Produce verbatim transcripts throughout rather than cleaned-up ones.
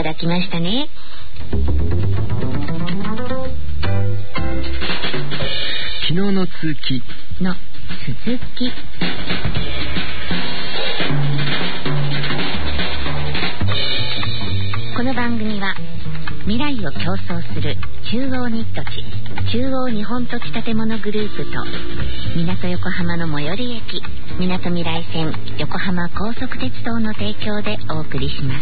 だきましたね。 昨日の通記の続き。この番組は未来を競争する中央ニット地中央日本土地建物グループと港横浜の最寄り駅みなとみらい線横浜高速鉄道の提供でお送りします。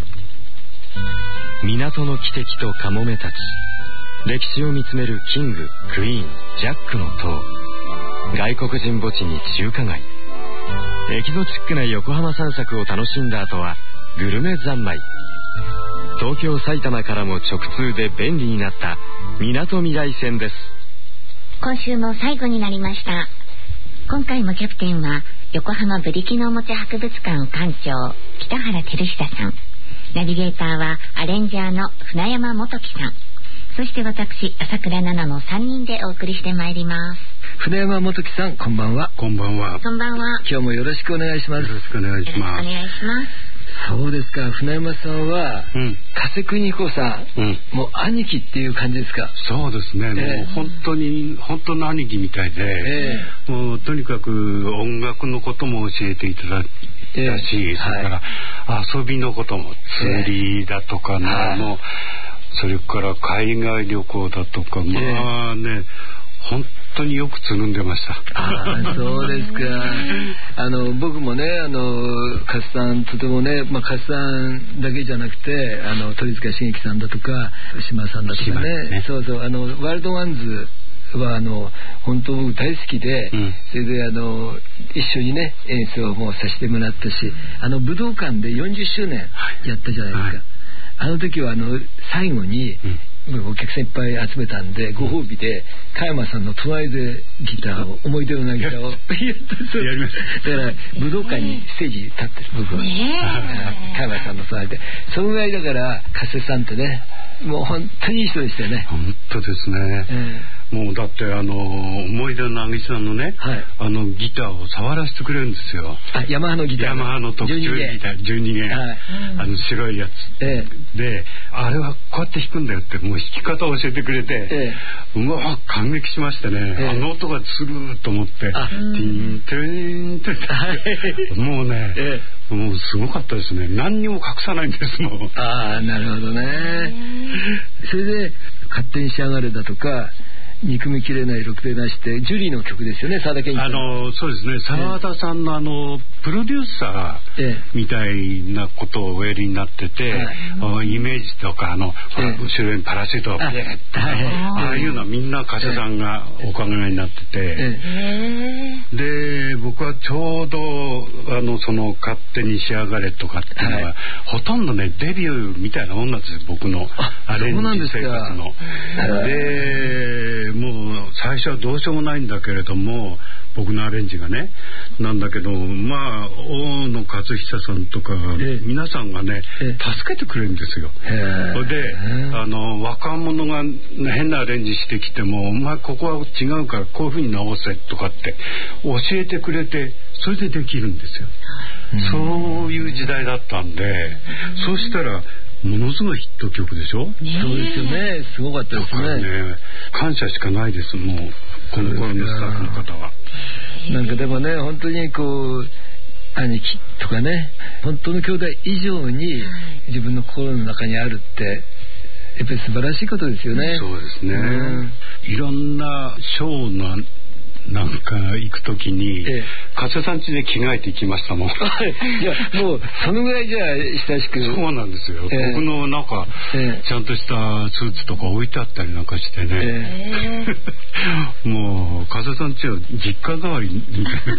港の汽笛とカモメたち、歴史を見つめるキング、クイーン、ジャックの塔、外国人墓地に中華街、エキゾチックな横浜散策を楽しんだ後はグルメ三昧。東京埼玉からも直通で便利になったみなとみらい線です。 今週も最後になりました。今回もキャプテンは横浜ブリキのおもちゃ博物館館長北原照久さん、ナビゲーターはアレンジャーの船山元樹さん、そして私朝倉奈々のさんにんでお送りしてまいります。 船山元樹さん、こんばんは。 こんばんは。 こんばんは。 今日もよろしくお願いします。 よろしくお願いします。 よろしくお願いします。 そうですか、船山さんは、うん、加瀬邦彦さん、うん、もう兄貴っていう感じですか？ そうですね、えー、もう本当に本当の兄貴みたいで、えー、もうとにかく音楽のことも教えていただいたし、えー、それから遊びのことも釣りだとかね、えー、もうそれから海外旅行だとか、まあね、本当によくつるんでました。 あ、そうですか。あの僕もね、あの加瀬さんとてもね、まあ、加瀬さんだけじゃなくて、あの鳥塚茂樹さんだとか島さんだとか ね, ねそうそうあのワールドワンズはあの本当僕大好きで、うん、それであの一緒にね演奏もさせてもらったし、あの武道館でよんじゅっしゅうねんやったじゃないですか、はいはい、あの時はあの最後に、うん、お客さんいっぱい集めたんで、ご褒美で加山さんの隣でギターを、思い出のなギターをやったやりました。だから武道館にステージ立ってる僕は、ね、加山さんの隣で、そのぐらいだから加瀬さんってね、もう本当にいい人でしたよね。 本当ですね、えー、もうだってあの思い出のなぎさんのね、はい、あのギターを触らせてくれるんですよ。 あ、ヤマハのギター、 ヤマハの特注ギターじゅうにげん、はい、あの白いやつ、えー、であれはこうやって弾くんだよってもう弾き方を教えてくれて、えー、うわ感激しましてね、えー、あの音がすると思って、ティンテンテンってもうね、えー、もうすごかったですね。何にも隠さないんですもん。 ああ、なるほどね。それで勝手に仕上がれだとか憎みきれないろくでなしってジュリーの曲ですよね、沢田研二さん。 あのそうですね、沢田さんのあのプロデューサーみたいなことをおやりになってて、ええ、イメージとかあの、ええ、後ろにパラシュートをピュッて、ああいうのはみんな歌手さんがお考えになってて、ええ、で僕はちょうどあのその勝手に仕上がれとかっていうのは、はい、ほとんどねデビューみたいなもんなんですよ、僕のアレンジ生活の。でもう最初はどうしようもないんだけれども、僕のアレンジがねなんだけど、まあ大野勝久さんとか皆さんがね助けてくれるんですよ。それであの若者が変なアレンジしてきても、お前ここは違うからこういう風に直せとかって教えてくれて、それでできるんですよ。そういう時代だったんで、そうしたらものすごいヒット曲でしょ。 そうですよね、すごかったですね。 ね、感謝しかないです、もうこの頃のスタッフの方は。 なんかでもね、本当にこう兄貴とかね、本当の兄弟以上に自分の心の中にあるってやっぱり素晴らしいことですよね。 そうですね、うん、いろんなショーのなんか行くときに、ええ、加瀬さん家で着替えて行きましたもん。いやもうそのぐらいじゃ親しく。 そうなんですよ、え、僕のなんか、え、ちゃんとしたスーツとか置いてあったりなんかしてね、もう加瀬さん家は実家代わりみたいな感じ、も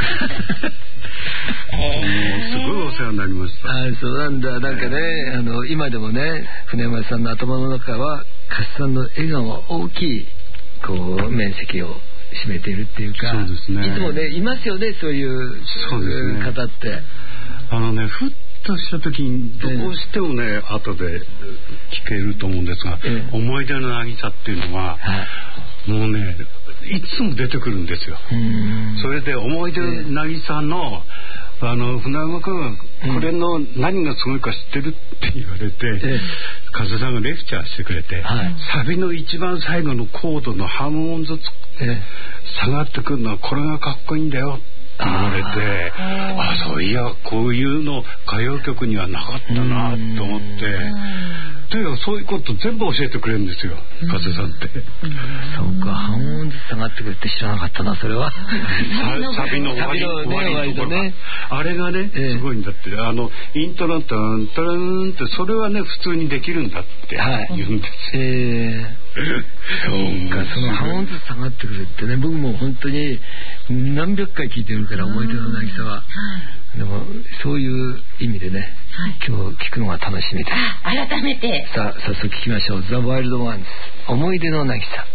うすごいお世話になりました。 あ、そうなんだ。なんかね、あの今でもね、船山さんの頭の中は加瀬さんの笑顔は大きいこう面積を占めているっていうか、そうですね、いつもねいますよね、そういう、そうですね、方って。 あのね、ふっとした時にどうしてもね、えー、後で聞けると思うんですが、えー、思い出の渚っていうのは、はい、もうねいつも出てくるんですよ。それで思い出の渚のあの船山君これの何がすごいか知ってるって言われて、うん、加瀬さんがレクチャーしてくれて、はい、サビの一番最後のコードの半音ずつ下がってくるのはこれがかっこいいんだよって言われて、ああそういやこういうの歌謡曲にはなかったなと思って、とにかくそういうこと全部教えてくれるんですよ、加瀬さんって。 そうか、半音ずつ下がってくるって知らなかったなそれは。 サビの終わりの終わりのところ、ね、あれがね、えー、すごいんだって、あのイントロンタンタランってそれはね普通にできるんだって言うんですよ。はい、えーそうか、その半音ずつ下がってくるってね、僕も本当に何百回聞いてるから思い出の渚は、はい、でもそういう意味でね、はい、今日聞くのが楽しみです。 改めてさあ早速聞きましょう。ザ・ワイルド・ワンズ、思い出の渚。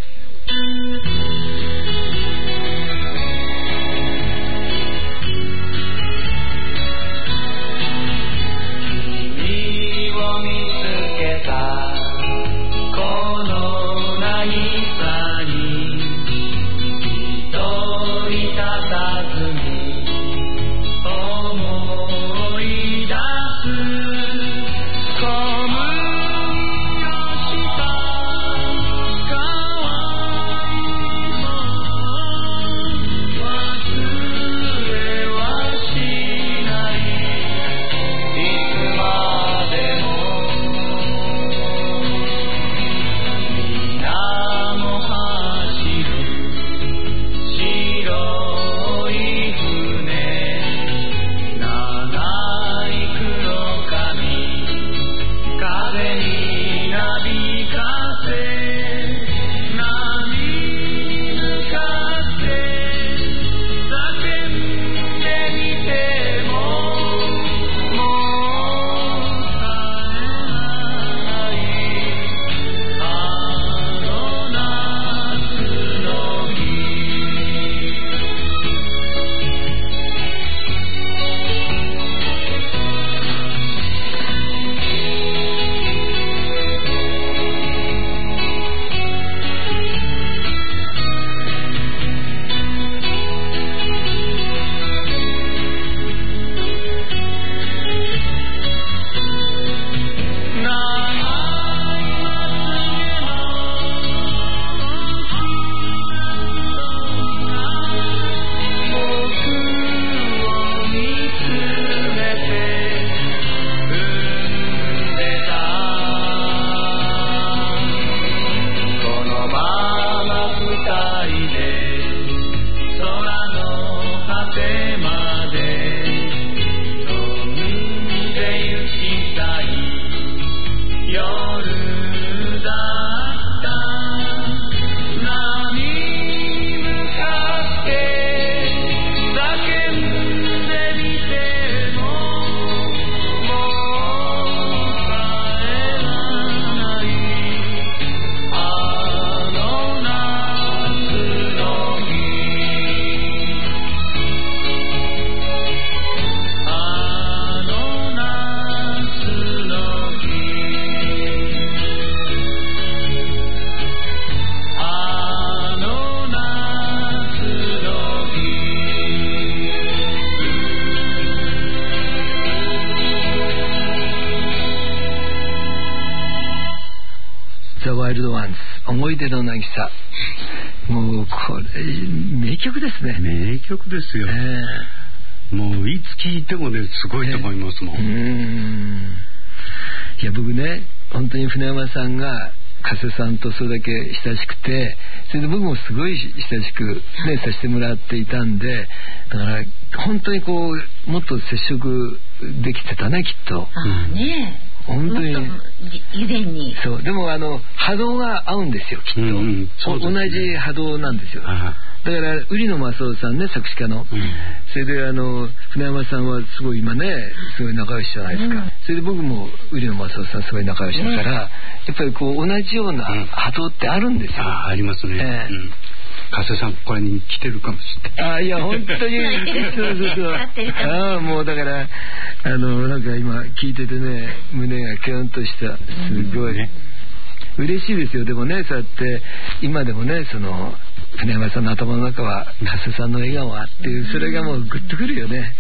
思い出の渚、もうこれ名曲ですね。 名曲ですよ、えー、もういつ聴いてもねすごいと思いますもん、えー、うーんいや僕ね本当に船山さんが加瀬さんとそれだけ親しくて、それで僕もすごい親しく、ね、させてもらっていたんで、だから本当にこうもっと接触できてたねきっと。 ああねえ、本当に以前に。 そうでもあの波動が合うんですよきっと、うんうん、そうですね、同じ波動なんですよ。だから売野正夫さんね作詞家の、うん、それであの船山さんはすごい今ねすごい仲良しじゃないですか、うん、それで僕も売野正夫さんすごい仲良しだから、ね、やっぱりこう同じような波動ってあるんですよ、うん、 あ, ありますね、えーうん、加瀬さんこれに来てるかもしれない。 あいや本当にそうそうそうあもうだからあのなんか今聞いててね胸がキュンとしたすごい、ね、嬉しいですよ。でもねそうやって今でもねその船山さんの頭の中は加瀬さんの笑顔はっていう、それがもうグッとくるよね。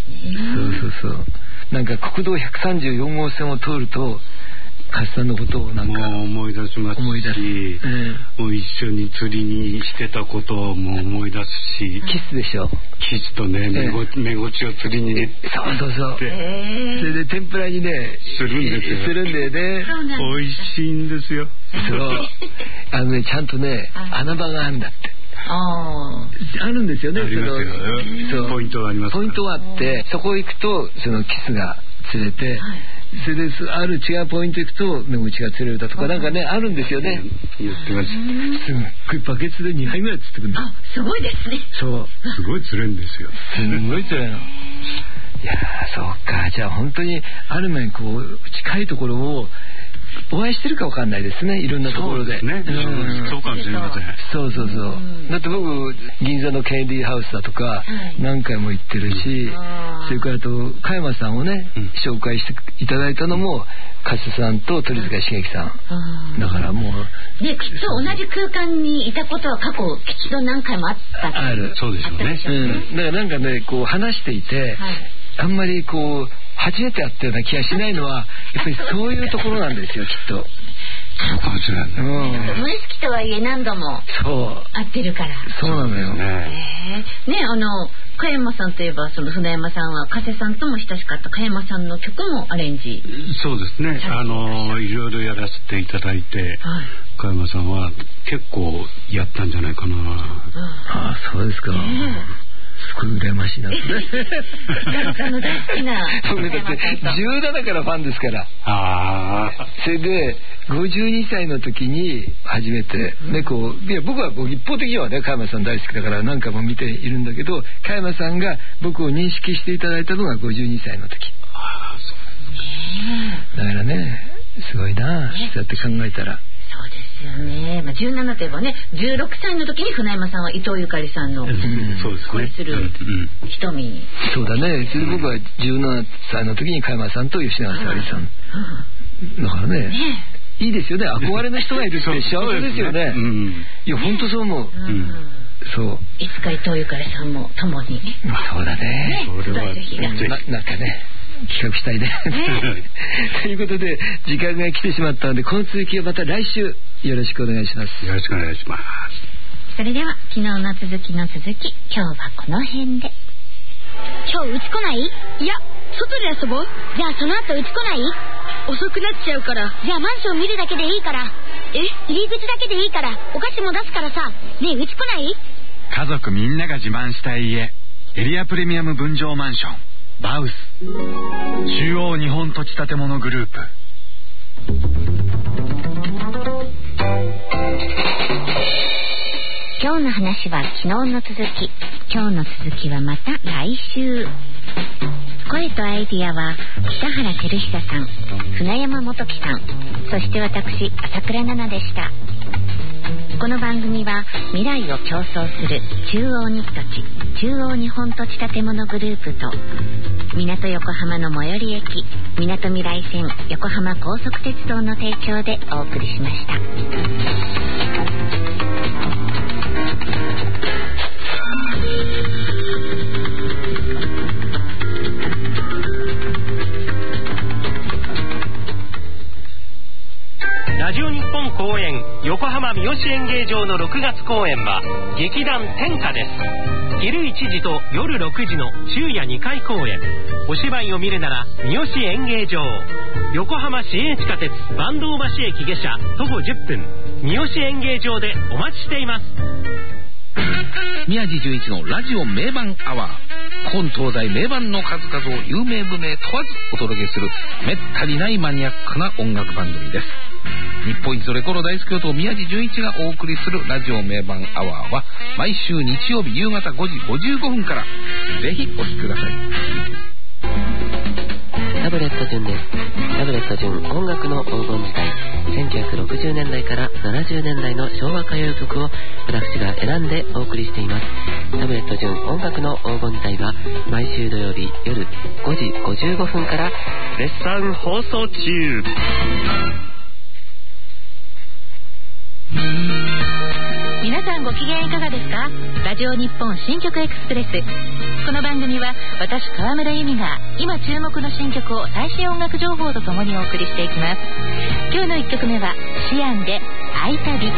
そうそうそう。なんか国道ひゃくさんじゅうよん号線を通るとカシさんのことをなんかもう思い出しますし、 思い出す、 えー、もう一緒に釣りにしてたことも思い出すし、 キスでしょ。 キスとね、めご、えー、めごちを釣りにね、 そうそうそう、えー、それで天ぷらにねするんですよ。 するんだよね。 美味しいんですよ。 そうあのね、ちゃんとね穴場があるんだって。 ああるんですよね。 ありますよ。 そうポイントがあります。 ポイントがあって、そこ行くとそのキスが釣れて、はい、それである違うポイント行くと目口が釣れるだとかなんかねあるんですよね。 言ってました。 すっごいバケツでにはいぐらい釣ってくるんだ。 あ、すごいですね。 そう。 すごい釣れるんですよ。 すごい釣れるの。いやー、そうか。じゃあ本当にある面こう近いところをお会いしてるかわかんないですね。いろんなところで。 そうですね。うん、そうかもしれません。 そうそうそう。うん、だって僕銀座のケンディハウスだとか、はい、何回も行ってるし、それからと加山さんをね、うん、紹介していただいたのも加瀬さんと鳥塚茂樹さん。だからもうできっと同じ空間にいたことは過去きっと何回もあったある。 そうでしょうね。 うん。だからなんかねこう話していて、はい、あんまりこう初めて会ったような気がしないのはやっぱりそういうところなんですよきっと。 そうかもしれない、 うん、無意識とはいえ何度も会ってるから。 そうなのよね。えー、ね、あの加山さんといえばその船山さんは加瀬さんとも親しかった加山さんの曲もアレンジ。 そうですね。あのいろいろやらせていただいて、はい、加山さんは結構やったんじゃないかな。 ああ、そうですか。えーすごい羨ましいなってあの大好きな僕だってじゅうななからファンですから。 あそれでごじゅうにさいの時に初めて、うん、ねこういや僕は僕一方的にはね加山さん大好きだから何回も見ているんだけど加山さんが僕を認識していただいたのがごじゅうにさいの時。 ああ、そうですね。 だからねすごいな、ね、そうやって考えたら。 そうですよね。まあ、じゅうななといえばねじゅうろくさいの時に船山さんは伊藤ゆかりさんの、うん、恋する瞳に、 そうだね。それで僕はじゅうななさいの時に加山さんと吉永小百合さん、うん、だからね、ねいいですよね。憧れの人がいるって幸せですよね。うん、いや本当そう思う、うん、そういつか伊藤ゆかりさんも共にそうだね、 ね、それはな, なんかね企画したいねということで時間が来てしまったのでこの続きをまた来週よろしくお願いします。 よろしくお願いします。 それでは昨日の続きの続き今日はこの辺で。 今日うち来ない？いや外で遊ぼう。じゃあその後うち来ない？遅くなっちゃうから。じゃあマンション見るだけでいいから。え入り口だけでいいからお菓子も出すからさ。ねえうち来ない？ 家族みんなが自慢したい家エリアプレミアム分譲マンションバウス中央日本土地建物グループ。 今日の話は昨日の続き。今日の続きはまた来週。声とアイディアは北原照久さん、船山元樹さん、そして私朝倉奈々でした。この番組は未来を競争する中央日土地中央日本土地建物グループと港横浜の最寄り駅みなとみらい線横浜高速鉄道の提供でお送りしました。 ラジオ日本公演横浜三好演芸場のろくがつ公演は劇団天下です。昼いちじと夜ろくじの昼夜にかい公演。お芝居を見るなら三好演芸場。横浜市営地下鉄坂東橋駅下車徒歩じゅっぷん三好演芸場でお待ちしています。 宮地純一のラジオ名盤アワー。本東西名盤の数々を有名無名問わずお届けするめったにないマニアックな音楽番組です。日本一のレコード大好きこと宮地純一がお送りするラジオ名盤アワーは毎週日曜日夕方ごじごじゅうごふんから。ぜひお聞きください。 タブレット純です。タブレット純音楽の黄金時代、せんきゅうひゃくろくじゅうねんだいからななじゅうねんだいの昭和歌謡曲を私が選んでお送りしています。タブレット純音楽の黄金時代は毎週土曜日夜ごじごじゅうごふんから絶賛放送中。 皆さんごき機嫌いかがですか？ラジオ日本新曲エクスプレス。この番組は私川村由美が今注目の新曲を最新音楽情報とともにお送りしていきます。今日のいっきょくめはシアンで会いたび。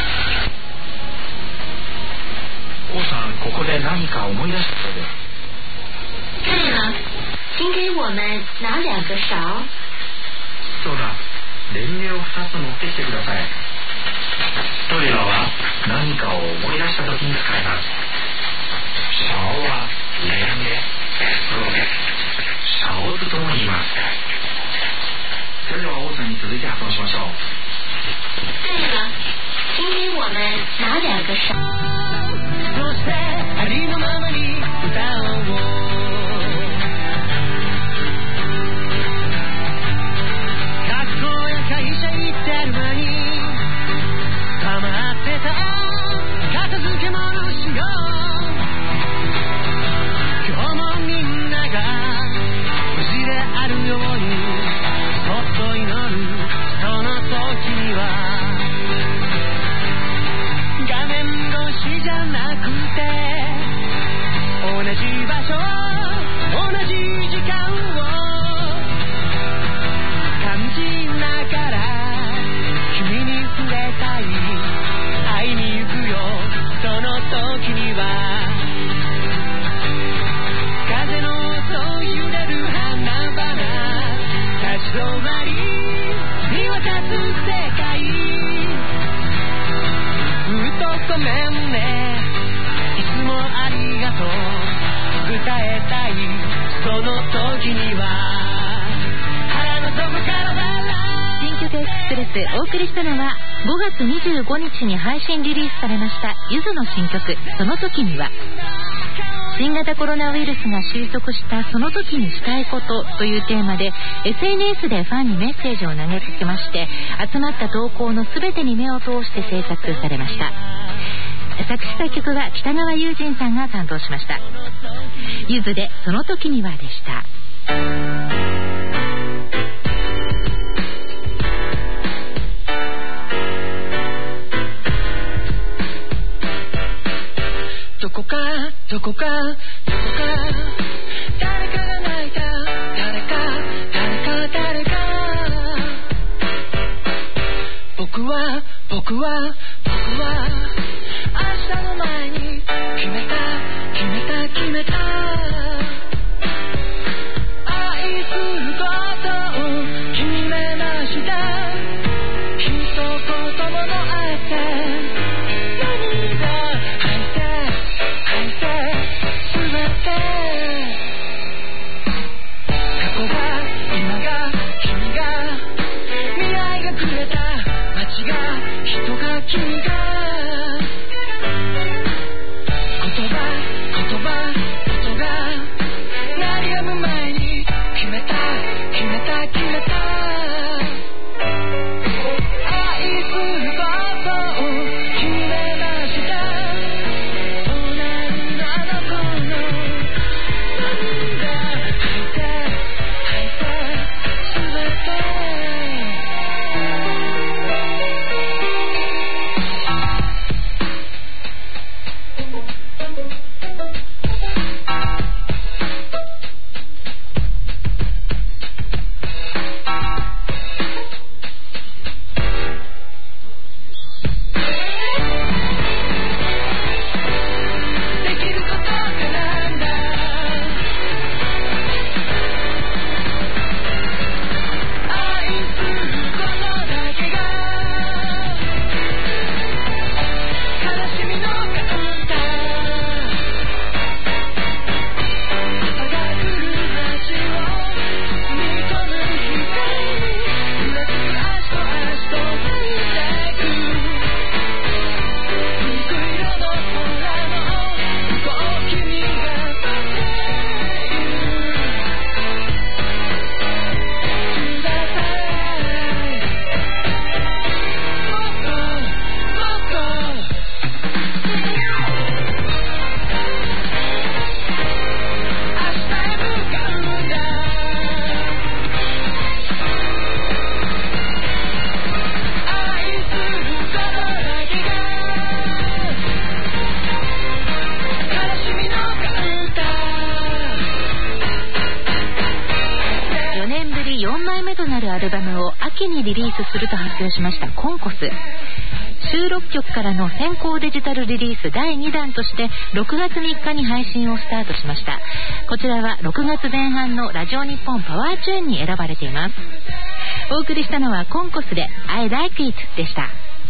ここで何か思い出したそうです。 们拿两个勺。 そうだ、レンゲをふたつ持ってきてください。トイレは何かを思い出した時に使います。勺はレンゲ、そうです。勺子とも言います。それでは王さんに続いて発音しましょう。 对了，今天我们拿两个勺。そしてありのままに歌おう。学校や会社行ってる間に溜まってた片付け物しよう。今日もみんなが無事であるようにそっと祈るその時には画面越しじゃなくて同じ場所同じ時間を感じながら君に触れたい。会いに行くよその時には風の音揺れる花々立ち止まり見渡す世界。ずっとごめんねいつもありがとう伝えたい。その時には腹の底から新曲エクスプレスお送りしたのはごがつにじゅうごにちに配信リリースされましたゆずの新曲その時には。新型コロナウイルスが収束したその時にしたいことというテーマで エスエヌエス でファンにメッセージを投げかけまして、集まった投稿の全てに目を通して制作されました。作詞作曲は北川悠仁さんが担当しました。ゆずでその時にはでした。 どこかどこかどこか誰かが泣いた誰か誰か誰か僕は僕は僕は明日の前に決めた決めた決めた愛することを決めました。一言ものあえて君が言葉言葉音が鳴り止む前に決めた決めた決めた愛することを決めました。そうなるあの子の涙吐いて吐いて全てリリースすると発表しましたコンコス。 じゅうろっきょくからの先行デジタルリリースだいにだんとしてろくがつみっかに配信をスタートしました。こちらはろくがつぜん半のラジオ日本パワーチューンに選ばれています。お送りしたのはコンコスで I Like It でした。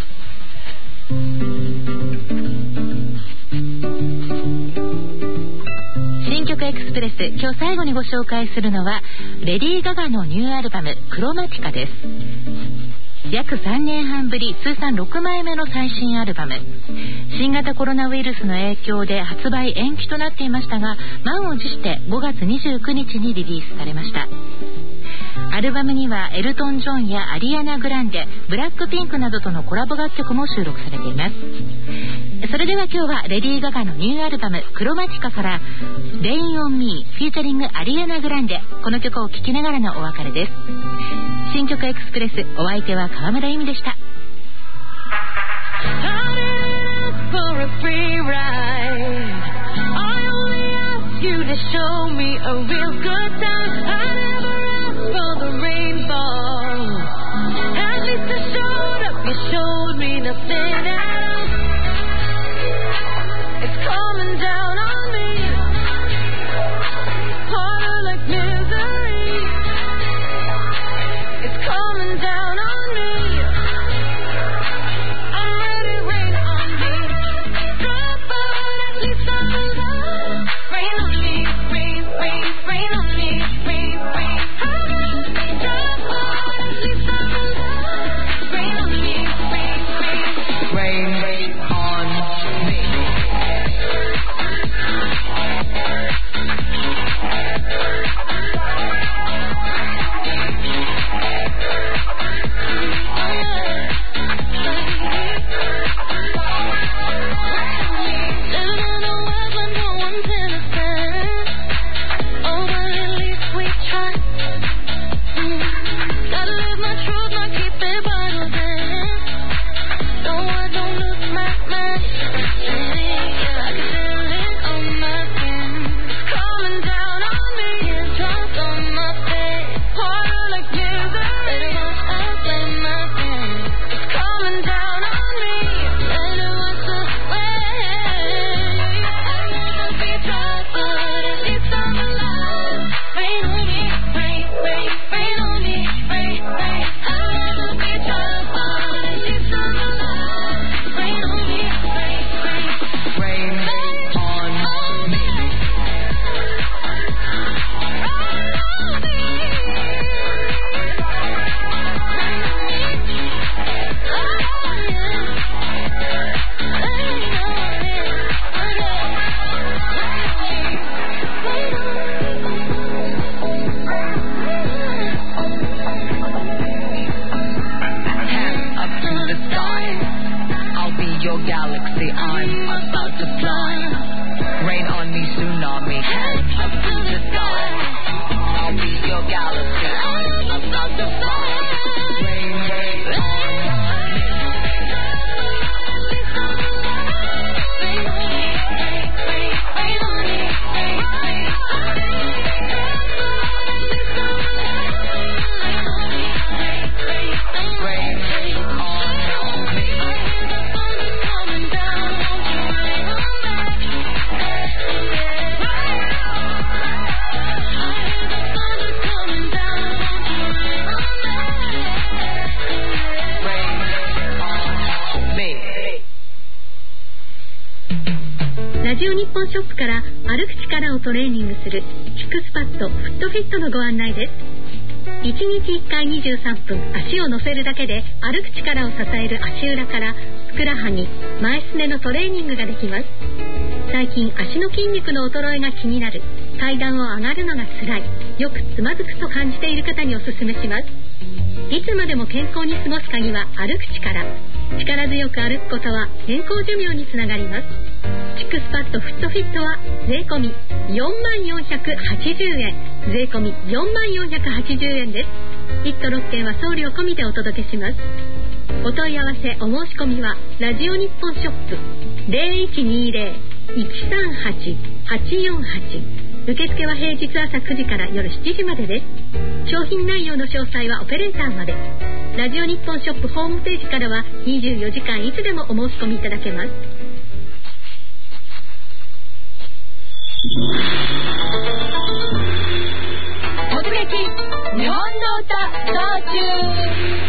新曲エクスプレス、今日最後にご紹介するのはレディー・ガガのニューアルバムクロマティカです。約さんねんはんぶり、通算ろくまいめの最新アルバム。新型コロナウイルスの影響で発売延期となっていましたが、満を持してごがつにじゅうくにちにリリースされました。アルバムにはエルトン・ジョンやアリアナ・グランデ、ブラックピンクなどとのコラボ楽曲も収録されています。それでは今日はレディー・ガガのニューアルバムクロマティカからレイン・オン・ミーフィーチャリングアリアナ・グランデ、この曲を聴きながらのお別れです。新曲エクスプレス、お相手は川村由美でした。 ショップから歩く力をトレーニングするキックスパッドフットフィットのご案内です。いちにちいっかいにじゅうさんぷん足を乗せるだけで歩く力を支える足裏からふくらはぎ、前すねのトレーニングができます。最近足の筋肉の衰えが気になる、階段を上がるのが辛い、よくつまずくと感じている方におすすめします。いつまでも健康に過ごす鍵は歩く力。力強く歩くことは健康寿命につながります。キックスパッドフットフィットは税込みよんまんよんひゃくはちじゅうえん、税込みよんまんよんひゃくはちじゅうえんです。いっとろっけんは送料込みでお届けします。お問い合わせお申し込みはラジオ日本ショップ ゼロいちにゼロ いちさんはち はちよんはち受付は平日朝くじから夜しちじまでです。商品内容の詳細はオペレーターまで。ラジオ日本ショップホームページからはにじゅうよじかんいつでもお申し込みいただけます。 突撃日本の歌道中。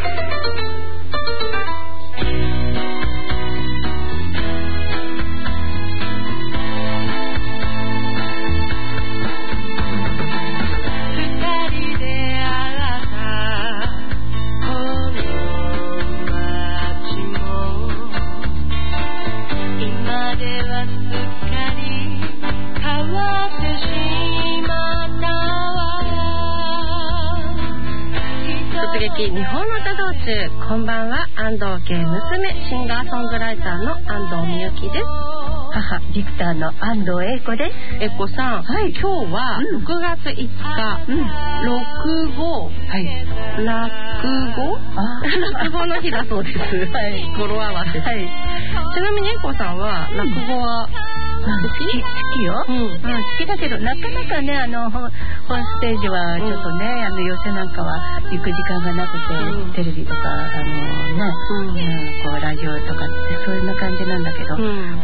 日本の歌道中、こんばんは。安藤家娘、シンガーソングライターの安藤美由紀です。 母ディクターの安藤英子です。 英子さん、はい、今日はろくがついつか、うん、落語、はい、落語落語の日だそうです。はい、語呂合わせ。はい。ちなみに英子さんは落語は、 好き好きよ、うんうん、好きだけどなかなかねあの本ステージはちょっとね、うん、あの寄せなんかは行く時間がなくて、うん、テレビとかあのね、うんうん、こうラジオとかってそういうな感じなんだけど、うん、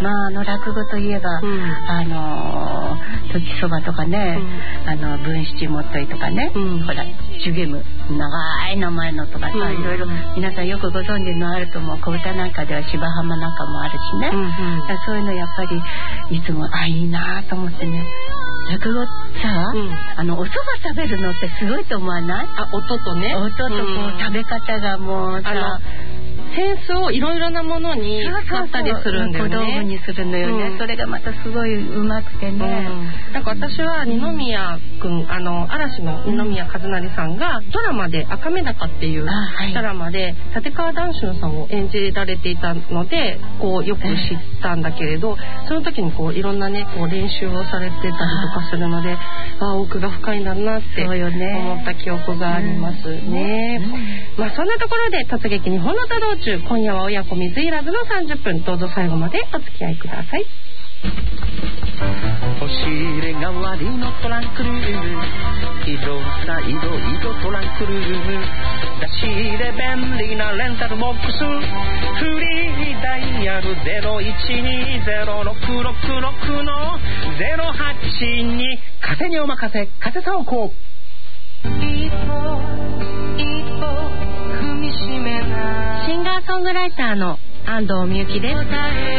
まああの落語といえば、うん、あの時そばとかね、うん、あの文七もっといとかね、うん、ほらジュゲム長い名前のとかさ、うん、いろいろ皆さんよくご存知のあると思う小唄なんかでは芝浜なんかもあるしね、うんうん、だそういうのやっぱりいつもあいいなと思ってね。落語さ、うん、あのお蕎麦食べるのってすごいと思わない？ あ、音とね、 音とこう、うん、食べ方がもうさ、 センスをいろいろなものに使ったりするんだよね。 小道具にするのよね、うん、それがまたすごいうまくてね、 うん、なんか私は二宮君、あの嵐の二宮和也さんがドラマで赤目高っていうドラマで立川談春さんを演じられていたのでこうよく知ったんだけれど、その時にこういろんなねこう練習をされてたりとかするので、あ奥が深いんだなって思った記憶がありますね、うん、まあそんなところで突撃日本の歌道中、今夜は親子水入らずのさんじゅっぷん、どうぞ最後までお付き合いください。 押し入れ代わりのトランクルーム、広さいろいろトランクルーム、出し入れ便利なレンタルボックス、フリーダイヤルゼロいちにゼロろくろくろくのゼロはちに、風にお任せ、風倉庫。 一歩一歩踏みしめなシンガーソングライターの安藤美由紀です。登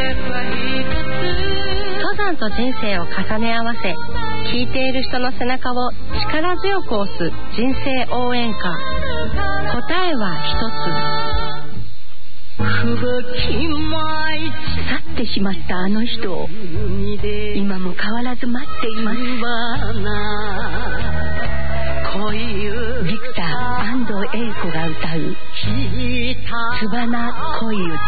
山と人生を重ね合わせ、聴いている人の背中を力強く押す人生応援歌。答えは一つ。 吹雪舞い去ってしまったあの人を今も変わらず待っています。ビクター安藤英子が歌うつばな恋歌。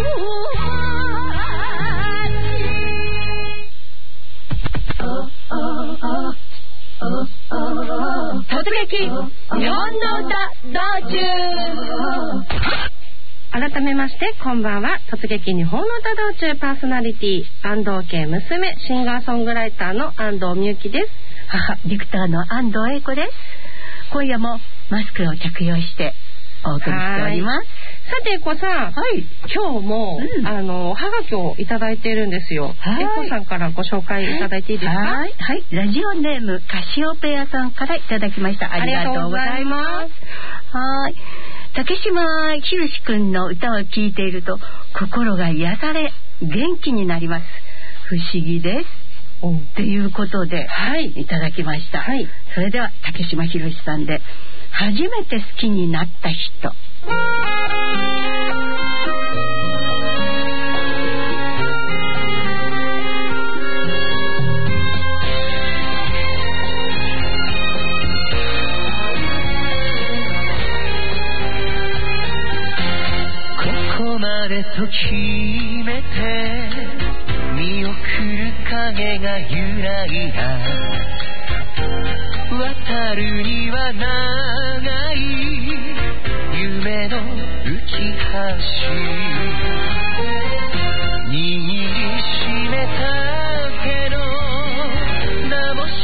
突撃日本の歌道中。 改めましてこんばんは。突撃日本の歌道中パーソナリティ安藤家娘、シンガーソングライターの安藤美由紀です。 母ディクターの安藤英子です。今夜もマスクを着用してお送りしております。 さて英子さん、はい、今日も、うん、あのおはがきをいただいているんですよ。英子さんからご紹介いただいていいですか？ はい、はい、ラジオネームカシオペアさんからいただきました。ありがとうございます。はい、竹島ひろしくんの歌を聴いていると心が癒され元気になります。不思議ですということで、はい、いただきました。はい、それでは竹島ひろしさんで初めて好きになった人。 ここまでと決めて見送る影が揺らいだ、渡るには長い夢の浮き橋、握りしめたけど名も知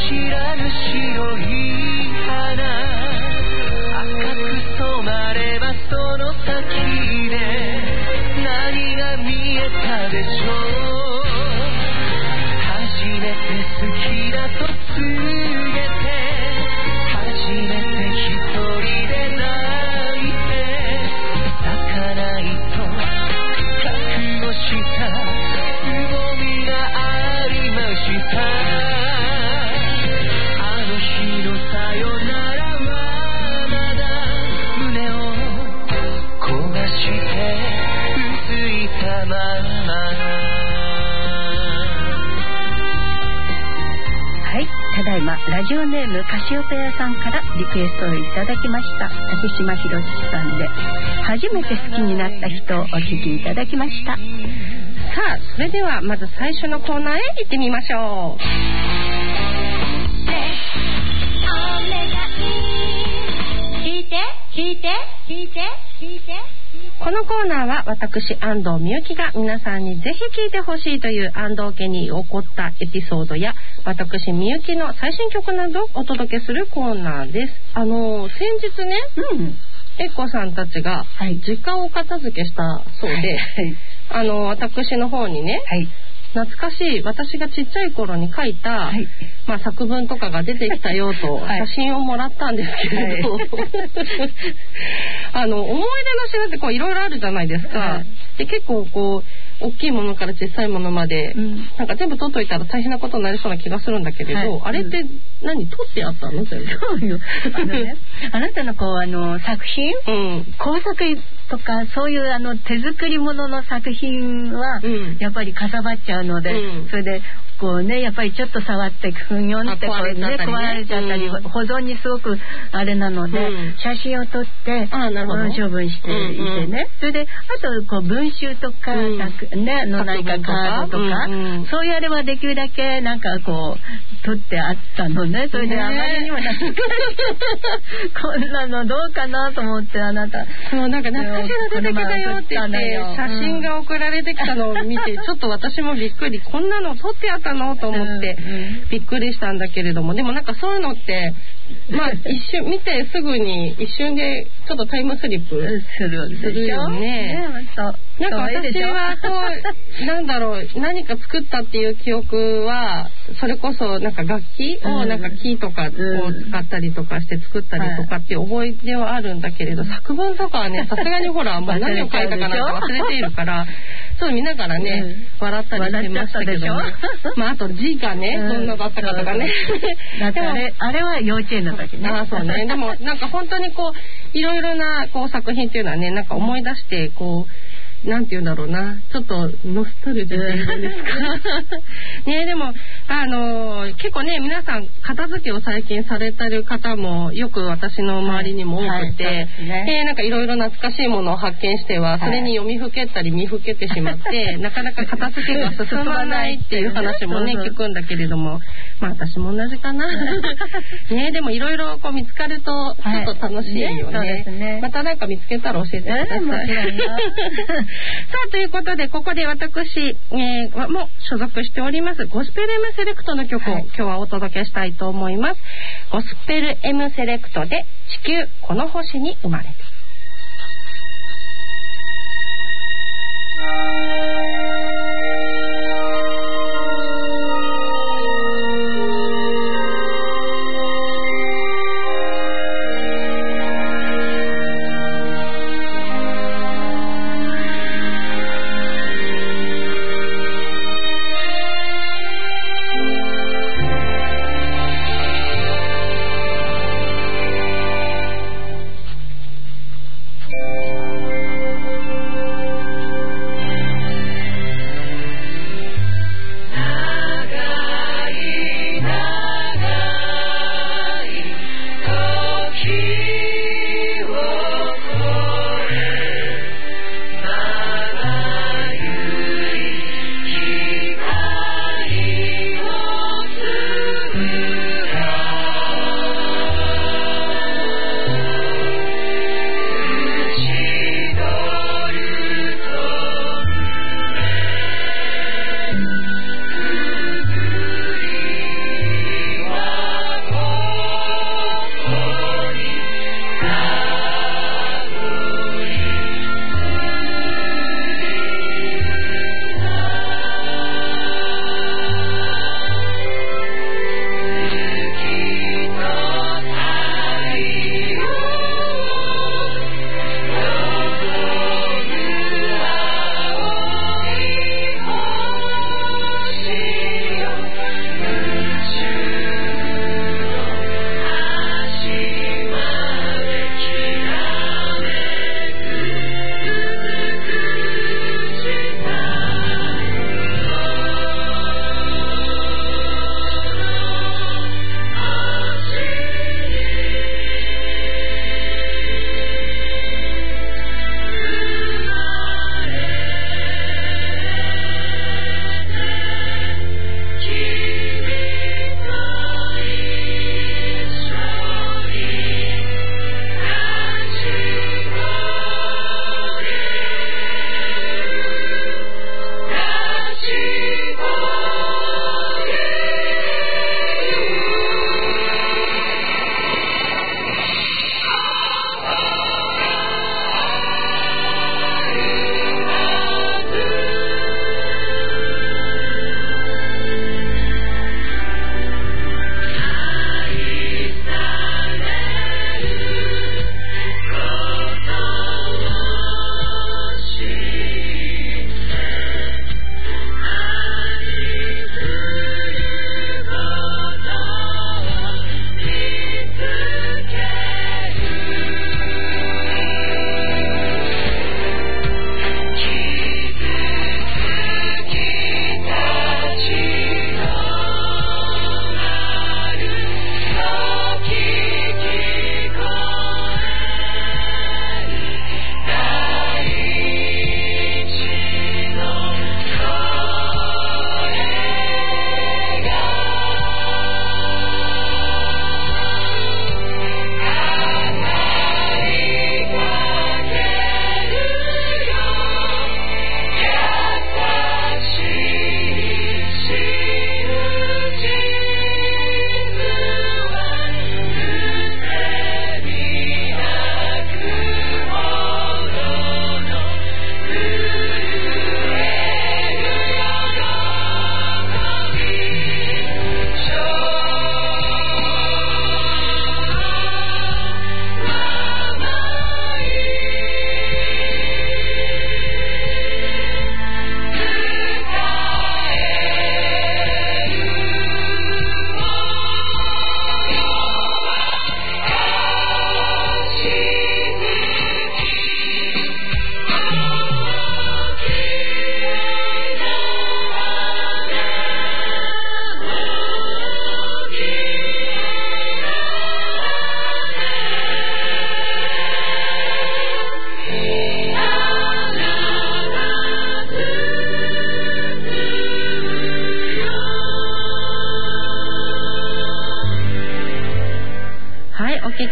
ラジオネームカシオペアさんからリクエストをいただきました。竹島宏さんで初めて好きになった人をお聴きいただきました。さあ、それではまず最初のコーナーへ行ってみましょう。聞いて聞いて聞いて聞いて。このコーナーは私安藤美由が皆さんにぜひ聞いてほしいという安藤家に起こったエピソードや私美由の最新曲などをお届けするコーナーです。あの先日ね、うん、えっこさんたちが実家をお片付けしたそうで、はい、あの私の方にね、はい、懐かしい私がちっちゃい頃に書いた、はい、まあ、作文とかが出てきたよと写真をもらったんですけれど、はい、あの思い出の品ってこういろいろあるじゃないですか、はい、で結構こう大きいものから小さいものまで、うん、なんか全部取っといたら大変なことになりそうな気がするんだけれど、はい、あれって何取ってあったの？全部。 そうよ。あのね、あなたのこうあの作品、うん、工作とかそういうあの手作り物の作品は、うん、やっぱりかさばっちゃうので、うん、それでこうねやっぱりちょっと触ってふんよんってこうね壊れちゃったり、うん、保存にすごくあれなので、うん、写真を撮って処分していてね、それであとこう文集とか、うん、ねの何かカードとか、うんうん、そういうあれはできるだけなんかこう撮ってあったのね。それであまりにもなんかこんなのどうかなと思って、あなたそうなんか懐かしいの出てきたよって言って写真が送られてきたのを見て、うん、ちょっと私もびっくり、こんなの撮ってあったのと思ってびっくりしたんだけれども、でもなんかそういうのってまあ一瞬見てすぐに一瞬でちょっとタイムスリップするよね。なんか私はそうなんだろう、何か作ったっていう記憶はそれこそなんか楽器をなんか木とかを使ったりとかして作ったりとかっていう覚えではあるんだけれど、作文とかはねさすがにほらもう何を書いたかなんか忘れているからちょっと見ながらね笑ったりしてましたけど、まああと字がねどんなだったかとかね。 だってあれあれは幼稚園の時ね。 あそうね。でもなんか本当にこういろいろなこう作品っていうのはねなんか思い出してこうなんて言うんだろうな、ちょっとノスタルジーって言うんですかね。でもあのー、結構ね皆さん片付けを最近されてる方もよく私の周りにも多くて、はいはいね、でなんかいろいろ懐かしいものを発見してはそれに読みふけったり見ふけてしまって、はい、なかなか片付けが進まないっていう話もね聞くんだけれども、まあ私も同じかなね。でもいろいろこう見つかるとちょっと楽しいよね、はいねね、またなんか見つけたら教えてください、えーさあということでここで私、えー、も所属しておりますゴスペル M セレクトの曲を、はい、今日はお届けしたいと思います。ゴスペル M セレクトで地球この星に生まれて。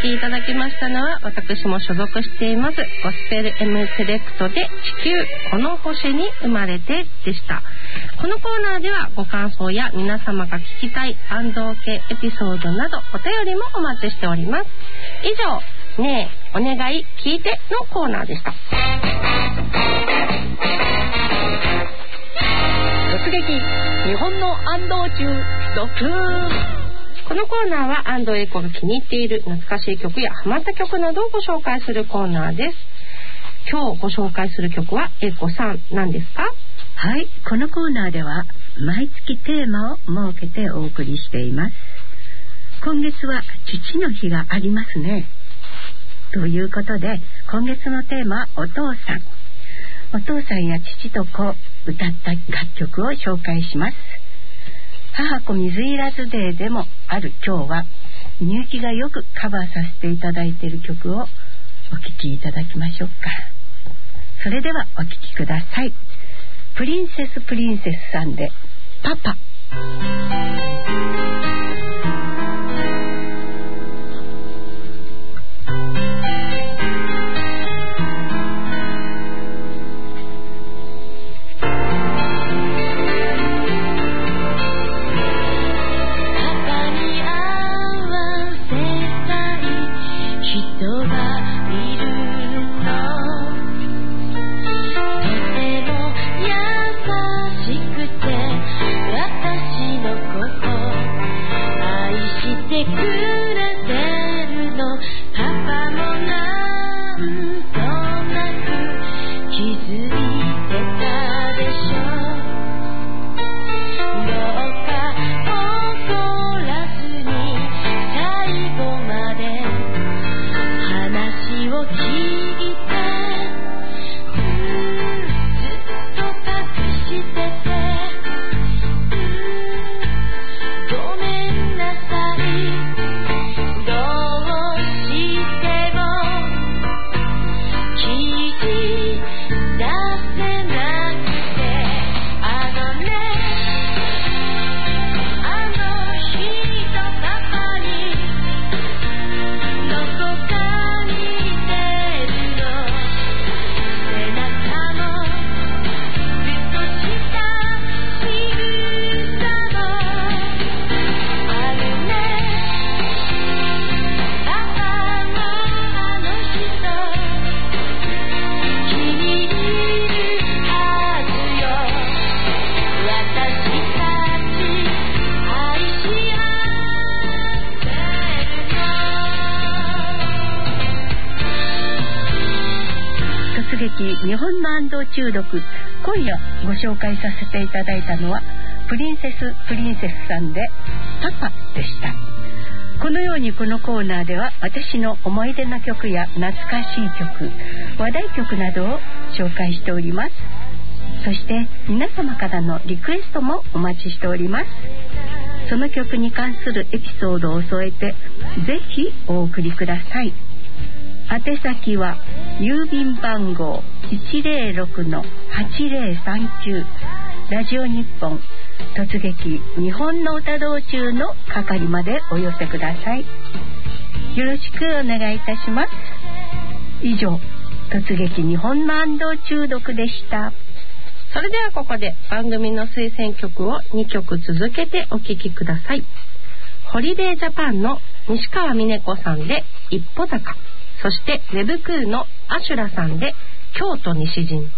きいただきましたのは、私も所属していますゴスペル M セレクトで地球この星に生まれてでした。このコーナーではご感想や皆様が聞きたい安藤家エピソードなどお便りもお待ちしております。以上、ねえお願い聞いてのコーナーでした。 突撃日本の安藤中毒。 このコーナーは安藤英子が気に入っている懐かしい曲やハマった曲などをご紹介するコーナーです。今日ご紹介する曲は英子さん何ですか？ はい、このコーナーでは毎月テーマを設けてお送りしています。今月は父の日がありますね。ということで今月のテーマはお父さん。お父さんや父と子歌った楽曲を紹介します。母子水入らずデーでもある今日はみゆきがよくカバーさせていただいている曲をお聴きいただきましょうか。それではお聴きください。プリンセスプリンセスさんでパパ。日本の安藤中毒。今夜ご紹介させていただいたのはプリンセスプリンセスさんでパパでした。このようにこのコーナーでは私の思い出の曲や懐かしい曲、話題曲などを紹介しております。そして皆様からのリクエストもお待ちしております。その曲に関するエピソードを添えてぜひお送りください。宛先は郵便番号 いちぜろろくのはちぜろさんきゅう ラジオ日本突撃日本の歌道中の係までお寄せください。よろしくお願いいたします。以上、突撃日本の安藤中毒でした。 それではここで番組の推薦曲をにきょく続けてお聴きください。ホリデージャパンの西川美音子さんで一歩坂、そしてウェブクーのアシュラさんで京都西陣。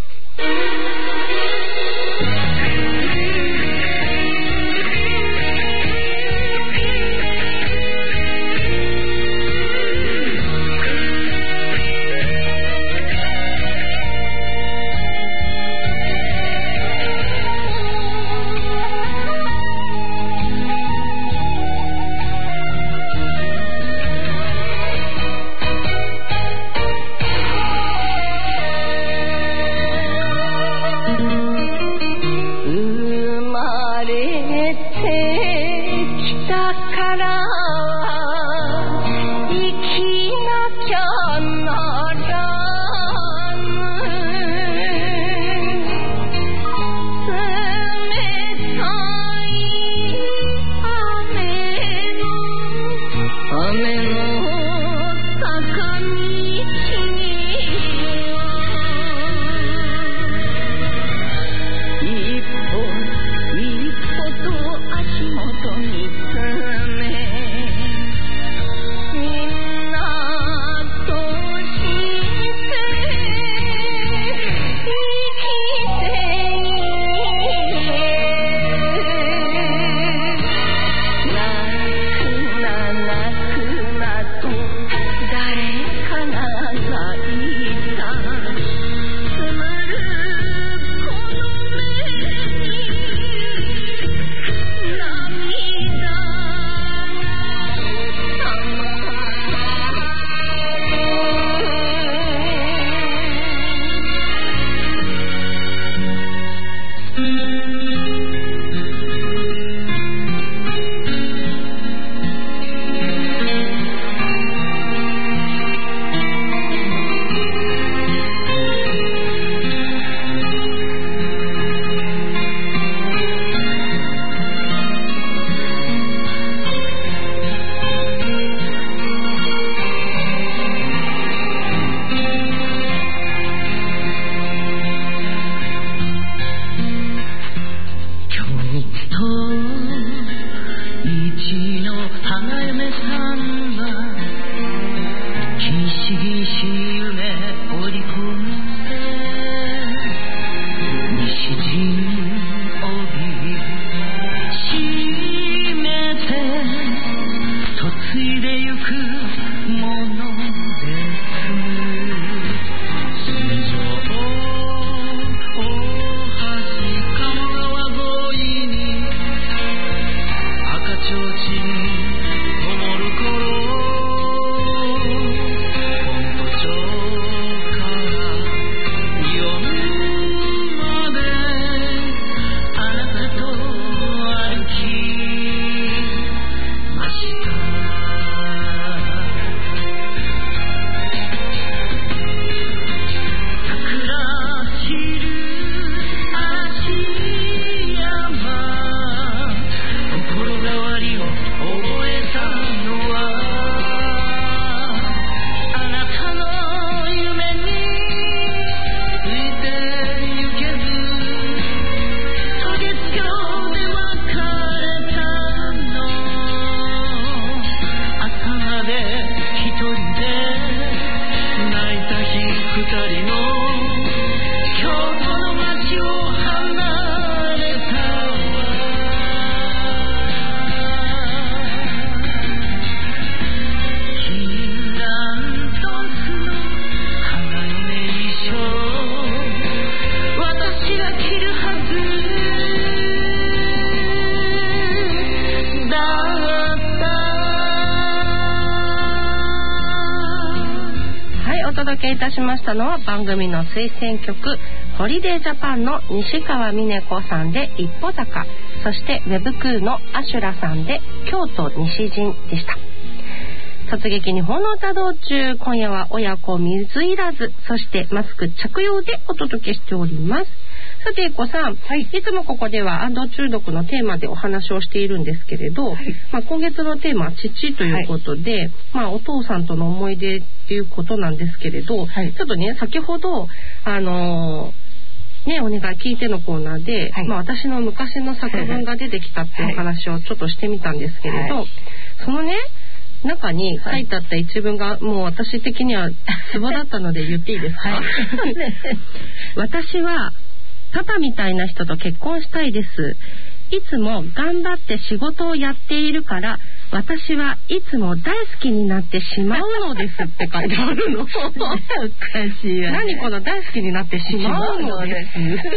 届けいたしましたのは番組の推薦曲ホリデージャパンの西川美音子さんで一歩坂、そしてウェブクーのアシュラさんで京都西陣でした。突撃日本の歌道中、今夜は親子水入らず、そしてマスク着用でお届けしております。さて、こさん、はい、いつもここでは安藤中毒のテーマでお話をしているんですけれど、はい、まあ、今月のテーマは父ということで、はい、まあ、お父さんとの思い出っていうことなんですけれど、はい、ちょっとね、先ほどあのーね、お願い聞いてのコーナーで、はい、まあ、私の昔の作文が出てきたっていう話をちょっとしてみたんですけれど、はい、そのね中に書いてあった一文がもう私的にはツボだったので言っていいですか？はい、私はパパみたいな人と結婚したいです。いつも頑張って仕事をやっているから私はいつも大好きになってしまうのですって書いてあるの。おかしいわ、ね、何この大好きになってしまうのです。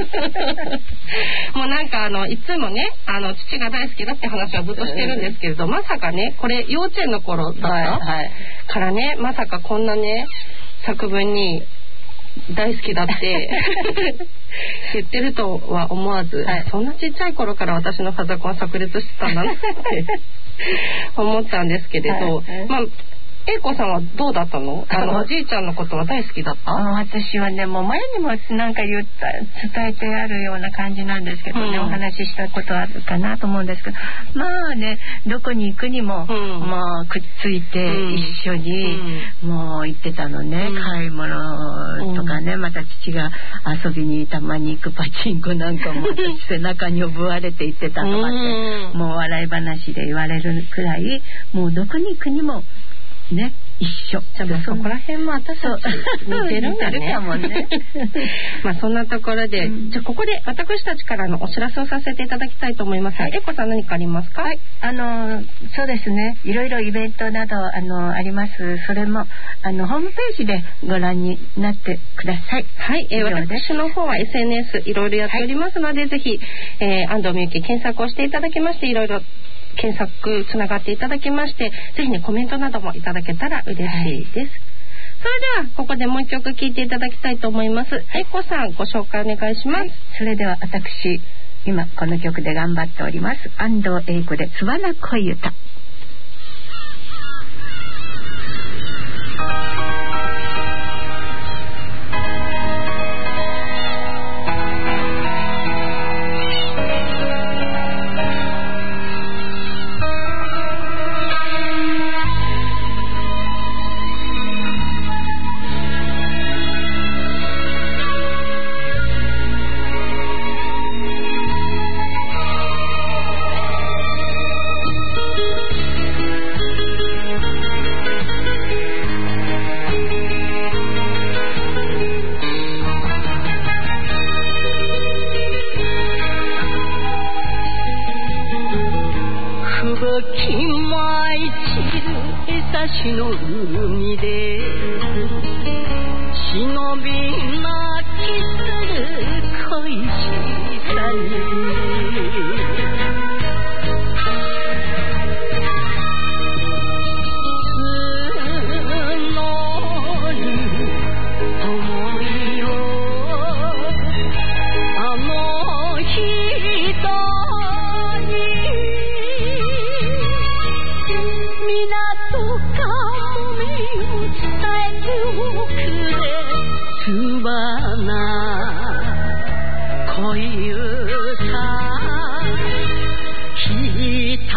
もうなんかあのいつもね、あの父が大好きだって話はずっとしてるんですけれど、まさかねこれ幼稚園の頃だった、はいはい、からね、まさかこんなね作文に大好きだって言ってるとは思わず、はい、そんなちっちゃい頃から私の家族は炸裂してたんだなって思ったんですけれど、はいはい、まあ英子さんはどうだったの？あのおじいちゃんのことは大好きだった？ 私はね、もう前にもなんか言った伝えてあるような感じなんですけどね、うん、お話ししたことあるかなと思うんですけど、まあね、どこに行くにも、うん、まあくっついて一緒に、うん、もう行ってたのね、うん、買い物とかね、また父が遊びにたまに行くパチンコなんかも私背中に覚われて行ってたとかって、うん、もう笑い話で言われるくらい、もうどこに行くにもね、一緒。 じゃあそこら辺も私たち似てるんだね。 もねまあそんなところで、うん、じゃあここで私たちからのお知らせをさせていただきたいと思います。はい、えこさん何かありますか？ はい、あのそうですね。いろいろイベントなどあのあります。それもあのホームページでご覧になってください。 はい、えー、私の方は エスエヌエス いろいろやっておりますので、はい、ぜひ、えー、安藤美由紀検索をしていただきまして、いろいろ検索つながっていただきまして、ぜひねコメントなどもいただけたら嬉しいです、はい、それではここでもう一曲聴いていただきたいと思います。えこさんご紹介お願いします。はい、 それでは私今この曲で頑張っております安藤英子でつばな恋歌。 の海で忍び泣きする恋しさに恋歌ひた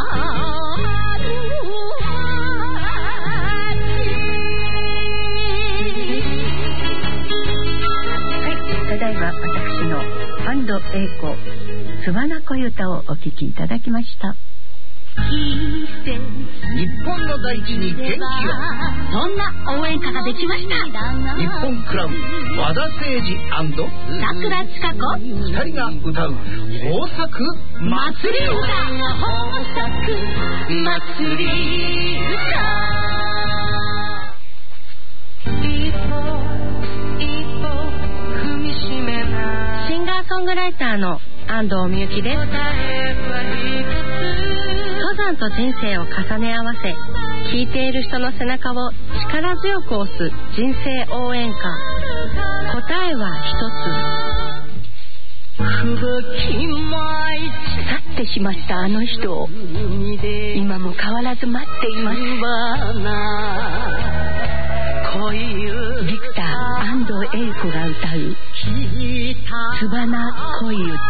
ただいま私の安藤英子つばな恋歌をお聴きいただきました。 日本の大地に元気を、 そんな応援歌ができました。 日本クラブ和田誠二& 桜千佳子二人が歌う豊作祭り歌、豊作祭り歌。一歩一歩踏みしめなシンガーソングライターの安藤美由紀です。登山と人生を重ね合わせ、聴いている人の背中を力強く押す人生応援歌。答えは一つ。 去ってしまったあの人を今も変わらず待っています。ビクター安藤英子が歌うつばな恋歌。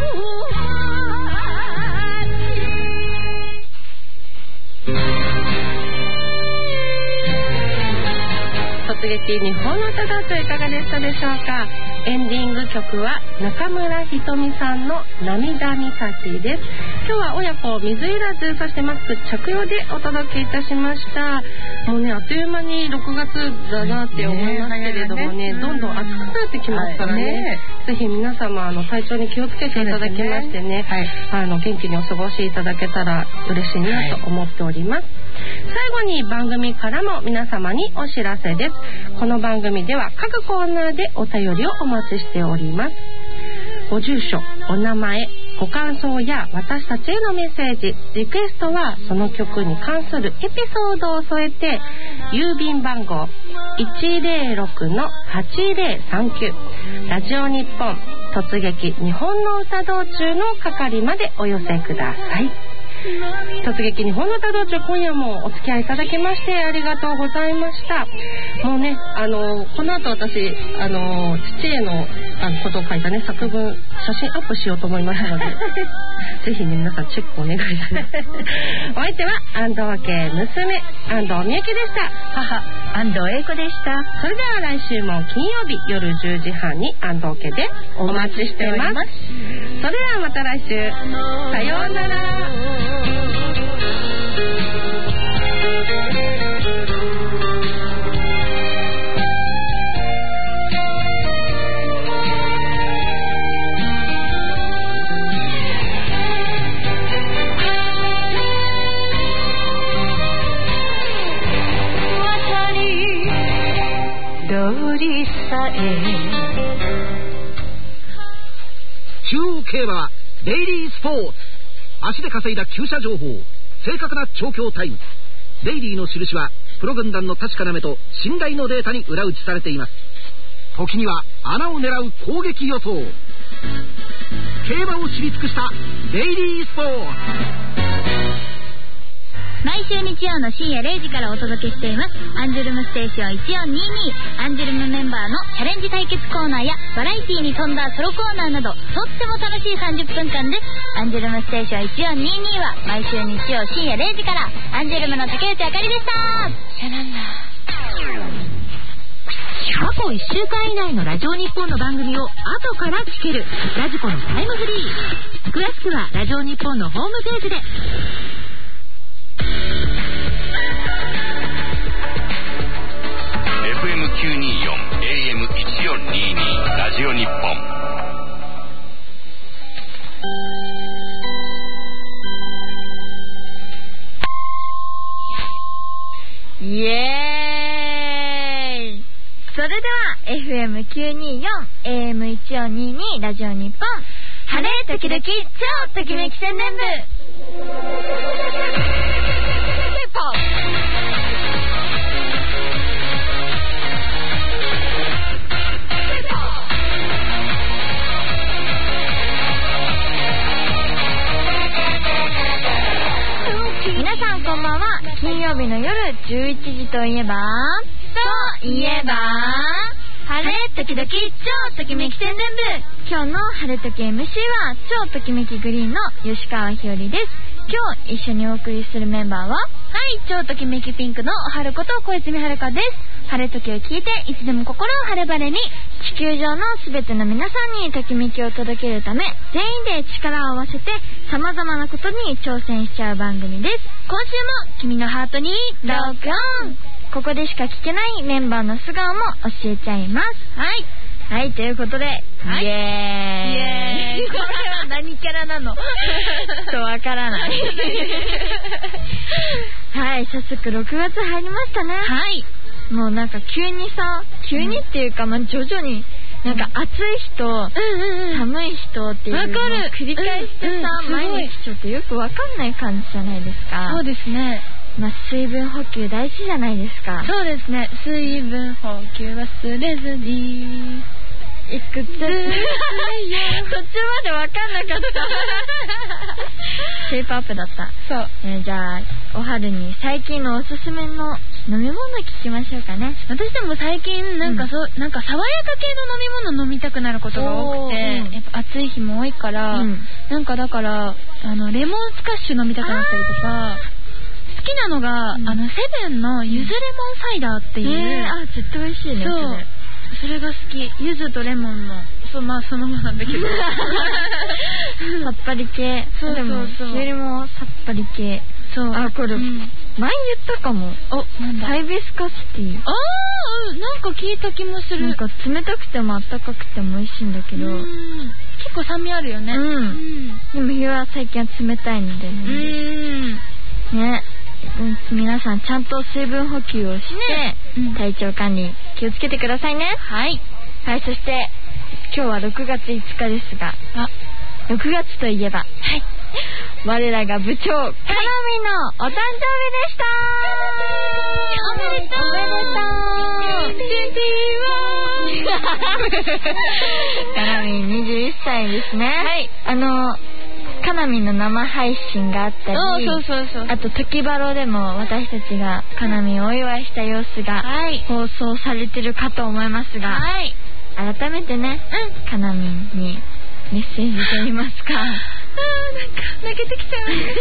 突撃日本の歌だといかがでしたでしょうか。エンディング曲は中村ひとみさんの涙岬です。今日は親子水入らず、そしてマスク着用でお届けいたしました。もうね、あっという間にろくがつだなって思いますけれどもね、どんどん暑くなってきますからね、はい、ぜひ皆様あの体調に気をつけていただきましてね、はい、あの元気にお過ごしいただけたら嬉しいなと思っております、はい。最後に番組からも皆様にお知らせです。この番組では各コーナーでお便りをお待ちしております。ご住所、お名前、ご感想や私たちへのメッセージ、リクエストはその曲に関するエピソードを添えて、郵便番号 いちぜろろくのはちぜろさんきゅう ラジオ日本突撃日本の歌道中の係までお寄せください。突撃日本の歌道中、今夜もお付き合いいただきましてありがとうございました。もうね、あのこの後私あの父へのあのことを書いたね作文写真アップしようと思いましたのでぜひね皆さんチェックお願いしますお相手は安藤家娘安藤美由紀でした。 母安藤英子でした。 それでは来週も金曜日夜じゅうじはんに安藤家でお待ちしています。それではまた来週、さようなら。 中央競馬デイリースポーツ、足で稼いだ厩舎情報、正確な調教タイム。デイリーの印はプロ軍団の確かな目と信頼のデータに裏打ちされています。時には穴を狙う攻撃予想。競馬を知り尽くしたデイリースポーツ。 毎週日曜の深夜れいじからお届けしていますアンジュルムステーションいちよんにーにー。アンジュルムメンバーのチャレンジ対決コーナーやバラエティに富んだソロコーナーなど、とっても楽しいさんじゅっぷんかんです。アンジュルムステーションいちよんにーにーは毎週日曜深夜れいじから。アンジュルムの竹内あかりでした。シャランダ過去いっしゅうかん以内のラジオ日本の番組を後から聞けるラジコのタイムフリー。詳しくはラジオ日本のホームページで。 エフエムきゅうにーよん エーエムいちよんにーにー ラジオ日本。 イエーイ。それでは エフエムきゅうにーよん エーエムいちよんにーにー ラジオ日本晴れ時々超ときめき宣伝部。皆さんこんばんは。金曜日の夜じゅういちじといえばといえば晴晴れ時々超ときめき宣伝部。今日の晴れ時 エムシー は超ときめきグリーンの吉川ひよりです。今日一緒にお送りするメンバーは、はい、超ときめきピンクのおはること小泉はるかです。晴れ時を聞いていつでも心を晴れ晴れに。地球上のすべての皆さんにときめきを届けるため、全員で力を合わせて様々なことに挑戦しちゃう番組です。今週も君のハートにロックオン。ここでしか聞けないメンバーの素顔も教えちゃいます。はいはい、ということで、はい、イエーイ、イエーイ。これは何キャラなのちょっとわからないはい、早速ろくがつ入りましたね。はい、もうなんか急にさ、急にっていうか、まあ徐々になんか暑い人、うんうんうん、寒い人っていうのを繰り返してさ、うんうん、毎日ちょっとよくわかんない感じじゃないですか。そうですね。まあ、水分補給大事じゃないですか。そうですね。水分補給忘れずにいくつそっちまでわかんなかったシェイプアップだった。そう、えー、じゃあおはるに最近のおすすめの飲み物聞きましょうかね。私でも最近なんかそう、うん、なんか爽やか系の飲み物飲みたくなることが多くて、うん、やっぱ暑い日も多いから、うん、なんかだからあのレモンスカッシュ飲みたくなったりとか、好きなのが、うん、あのセブンのゆずレモンサイダーっていう、えー、あ、絶対美味しいね。そう、それが好き。ゆずとレモンの、そう、まあそのままなんだけどさっぱり系。そうそうそう。よりもさっぱり系。そう。あ、これ、うん、前言ったかも。お、なんだ。ハイビスカスティー。あー、うん、なんか聞いた気もする。なんか冷たくてもあったかくても美味しいんだけど、うん、結構酸味あるよね。うん。うん、でも日は最近は冷たいのでね。うん。ね。うん、皆さんちゃんと水分補給をして、ね、体調管理気をつけてくださいね。はいはい。そして今日はろくがついつかですが、あ、ろくがつといえば、はい、我らが部長、かなみのお誕生日でした。おめでとうおめでとうかなみにじゅういっさいですね。はい、あのかなみんの生配信があったり、そうそうそうそう、あと時バロでも私たちがかなみんをお祝いした様子が放送されてるかと思いますが、はい、改めてね、うん、かなみんにメッセージと言いますかあー、なんか泣けてきちゃうね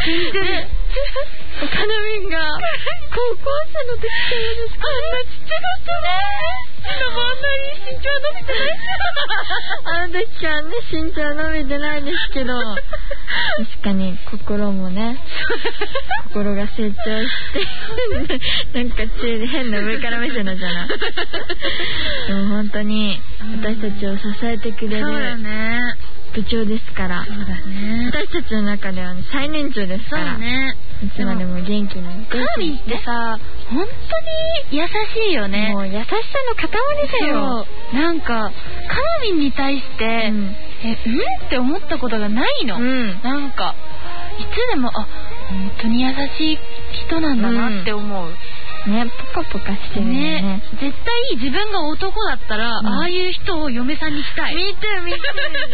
かなみんが高校生の時からですか、あんなちっちゃかったね。でもあんなに身長伸びてないあの時はね、身長伸びてないですけど確かに心もね心が成長してなんか変な上から目線のじゃないでも本当に私たちを支えてくれる部長ですから。そうだね。私たちの中では、ね、最年長ですから。そうね。いつまでも元気に。かなみってさ、本当に優しいよね。もう優しさの塊だよ。なんかかなみに対して、うん、え、うんって思ったことがないの。うん、なんかいつでも、あ、本当に優しい人なんだなって思う。うんね、ポカポカしてるね。ね、絶対自分が男だったら、うん、ああいう人を嫁さんにしたい。見て見て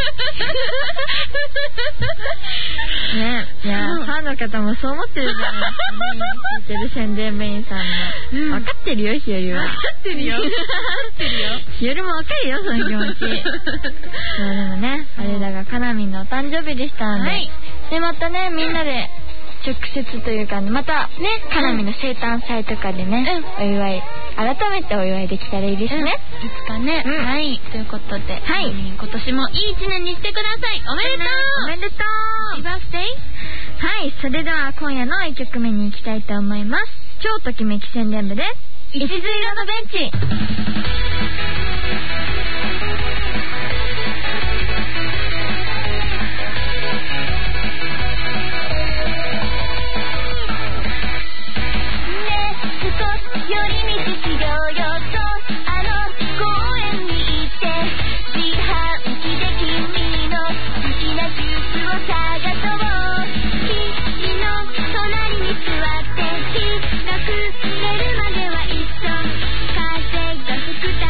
ね、いや、うん、ファンの方もそう思ってるじゃないですかね。聞いてる宣伝メインさんも、うん、分かってるよ、ひよりは。分かってるよ分かってるよひよりも分かるよ、その気持ちそうでもね、我らがかなみんのお誕生日でしたので、はい、でまたね、みんなで直接というか、またね、かなみの生誕祭とかでね、うん、お祝い、改めてお祝いできたらいいですね。うん、いつかね、うん、はい、ということで、はい、今年もいい一年にしてください。おめでとうおめでとうハッピーバースデー。はい、それでは今夜のいっきょくめに行きたいと思います。超ときめき宣伝部です。一途色のベンチ。寄り道しようよとあの公園に行って自販機で君の好きなジュースを探そう君の隣に座って広く寝るまでは一緒風が吹くた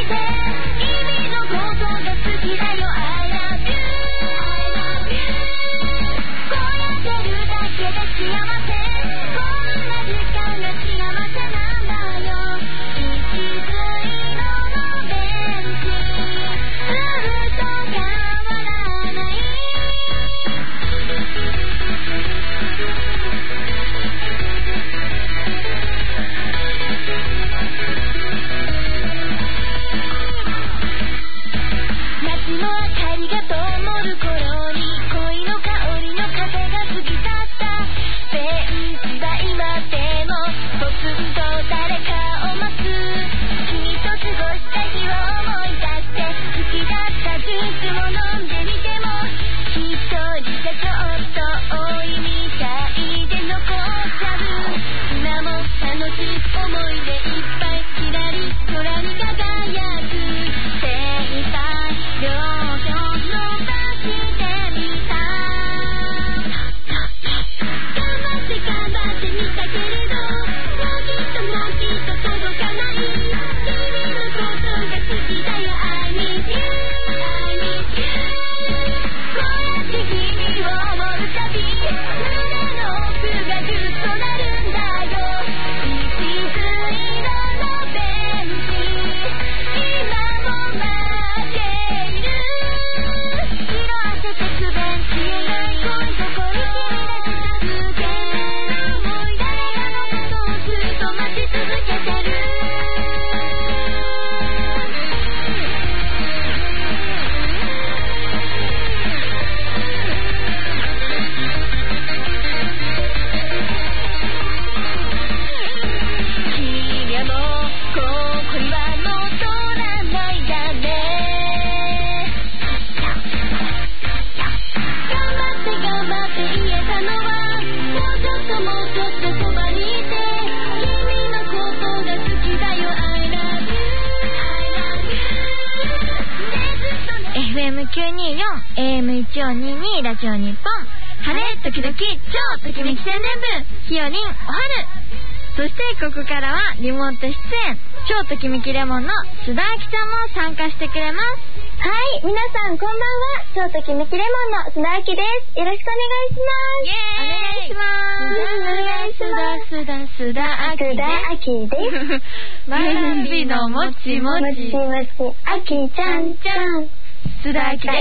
ラジオ日本晴れ時々超ときめき宣伝部ひよりんおはる。そしてここからはリモート出演超ときめきレモンの須田あきちゃんも参加してくれます。 はい、皆さんこんばんは。超ときめきレモンの須田あきです。よろしくお願いします。 イエーイお願いします。 お願いします。 須田須田須田あきです。須田あきです。わらびのもちもちもちもちあきちゃんちゃん須田あきです。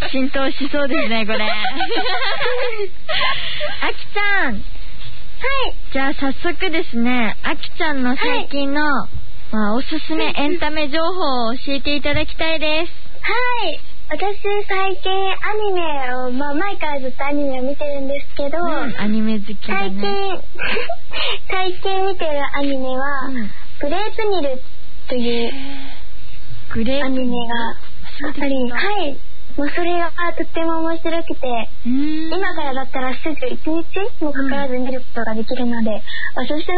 浸透しそうですねこれ。あきちゃん。はい。じゃあ早速ですね、あきちゃんの最近の、はい、まあ、おすすめエンタメ情報を教えていただきたいです。 はい。私最近アニメを、まあ、前からずっとアニメを見てるんですけど、 うん、アニメ好きだね。 最近最近見てるアニメは、うん、グレープニルというグレープアニメがあり、はい。もうそれがとっても面白くて、今からだったらすぐいちにちもかからず見ることができるので、おすすめです。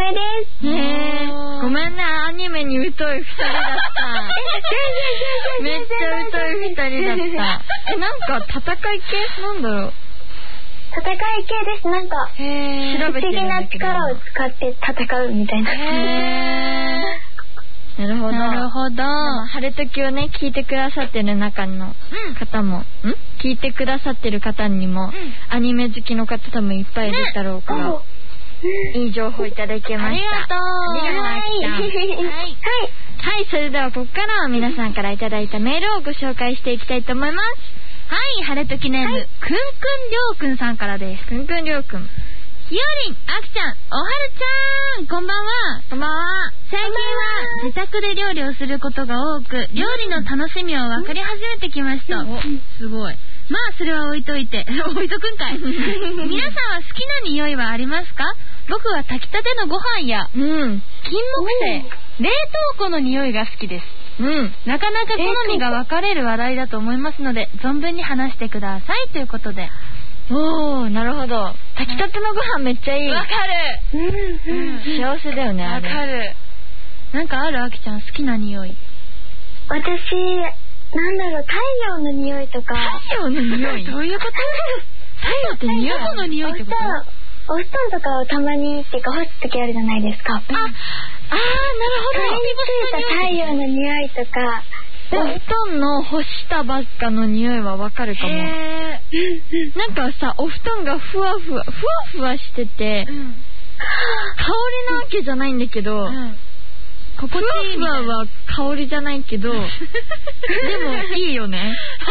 へー、ごめんね、アニメに疎いふたりだった。めっちゃ疎いふたりだった。え、なんか戦い系なんだろう。 戦い系です。なんか不思議な力を使って戦うみたいな。 へー。なるほど。なるほど。晴れ時をね、聞いてくださってる中の方も、うん、ん聞いてくださってる方にも、うん、アニメ好きの方多分いっぱいいるだろうから、うん、いい情報いただきました。ありがとう。ありがとう。はい。はい。はい。それではここからは皆さんからいただいたメールをご紹介していきたいと思います。はい、晴れ時ネーム、はい、くんくんりょうくんさんからです。くんくんりょうくん。ひよりん、あきちゃん、おはるちゃん、こんばんは。こんばんは。最近は自宅で料理をすることが多く、料理の楽しみを分かり始めてきました。お、すごい。まあ、それは置いといて、置いとくんかい。皆さんは好きな匂いはありますか？僕は炊きたてのご飯や、うん、金木犀、冷凍庫の匂いが好きです。うん。なかなか好みが分かれる話題だと思いますので、存分に話してくださいということで。おー、なるほど。炊きたてのご飯めっちゃいい。わかる。うん、うん、幸せだよね。わかる。なんかある？あきちゃん好きな匂い。 私、なんだろう、太陽の匂いとか。 太陽の匂いどういうこと？太陽って匂うの匂いってこと？ お布団とかをたまにっていうか干すときあるじゃないですか。あ、 あー、なるほど。 顔についた太陽の匂いとか、 お布団の干したばっかの匂いはわかるかも。なんかさ、お布団がふわふわふわふわしてて、うん、香りなわけじゃないんだけど、うん、心地いいみたいな。ふわふわは香りじゃないけどでもいいよね。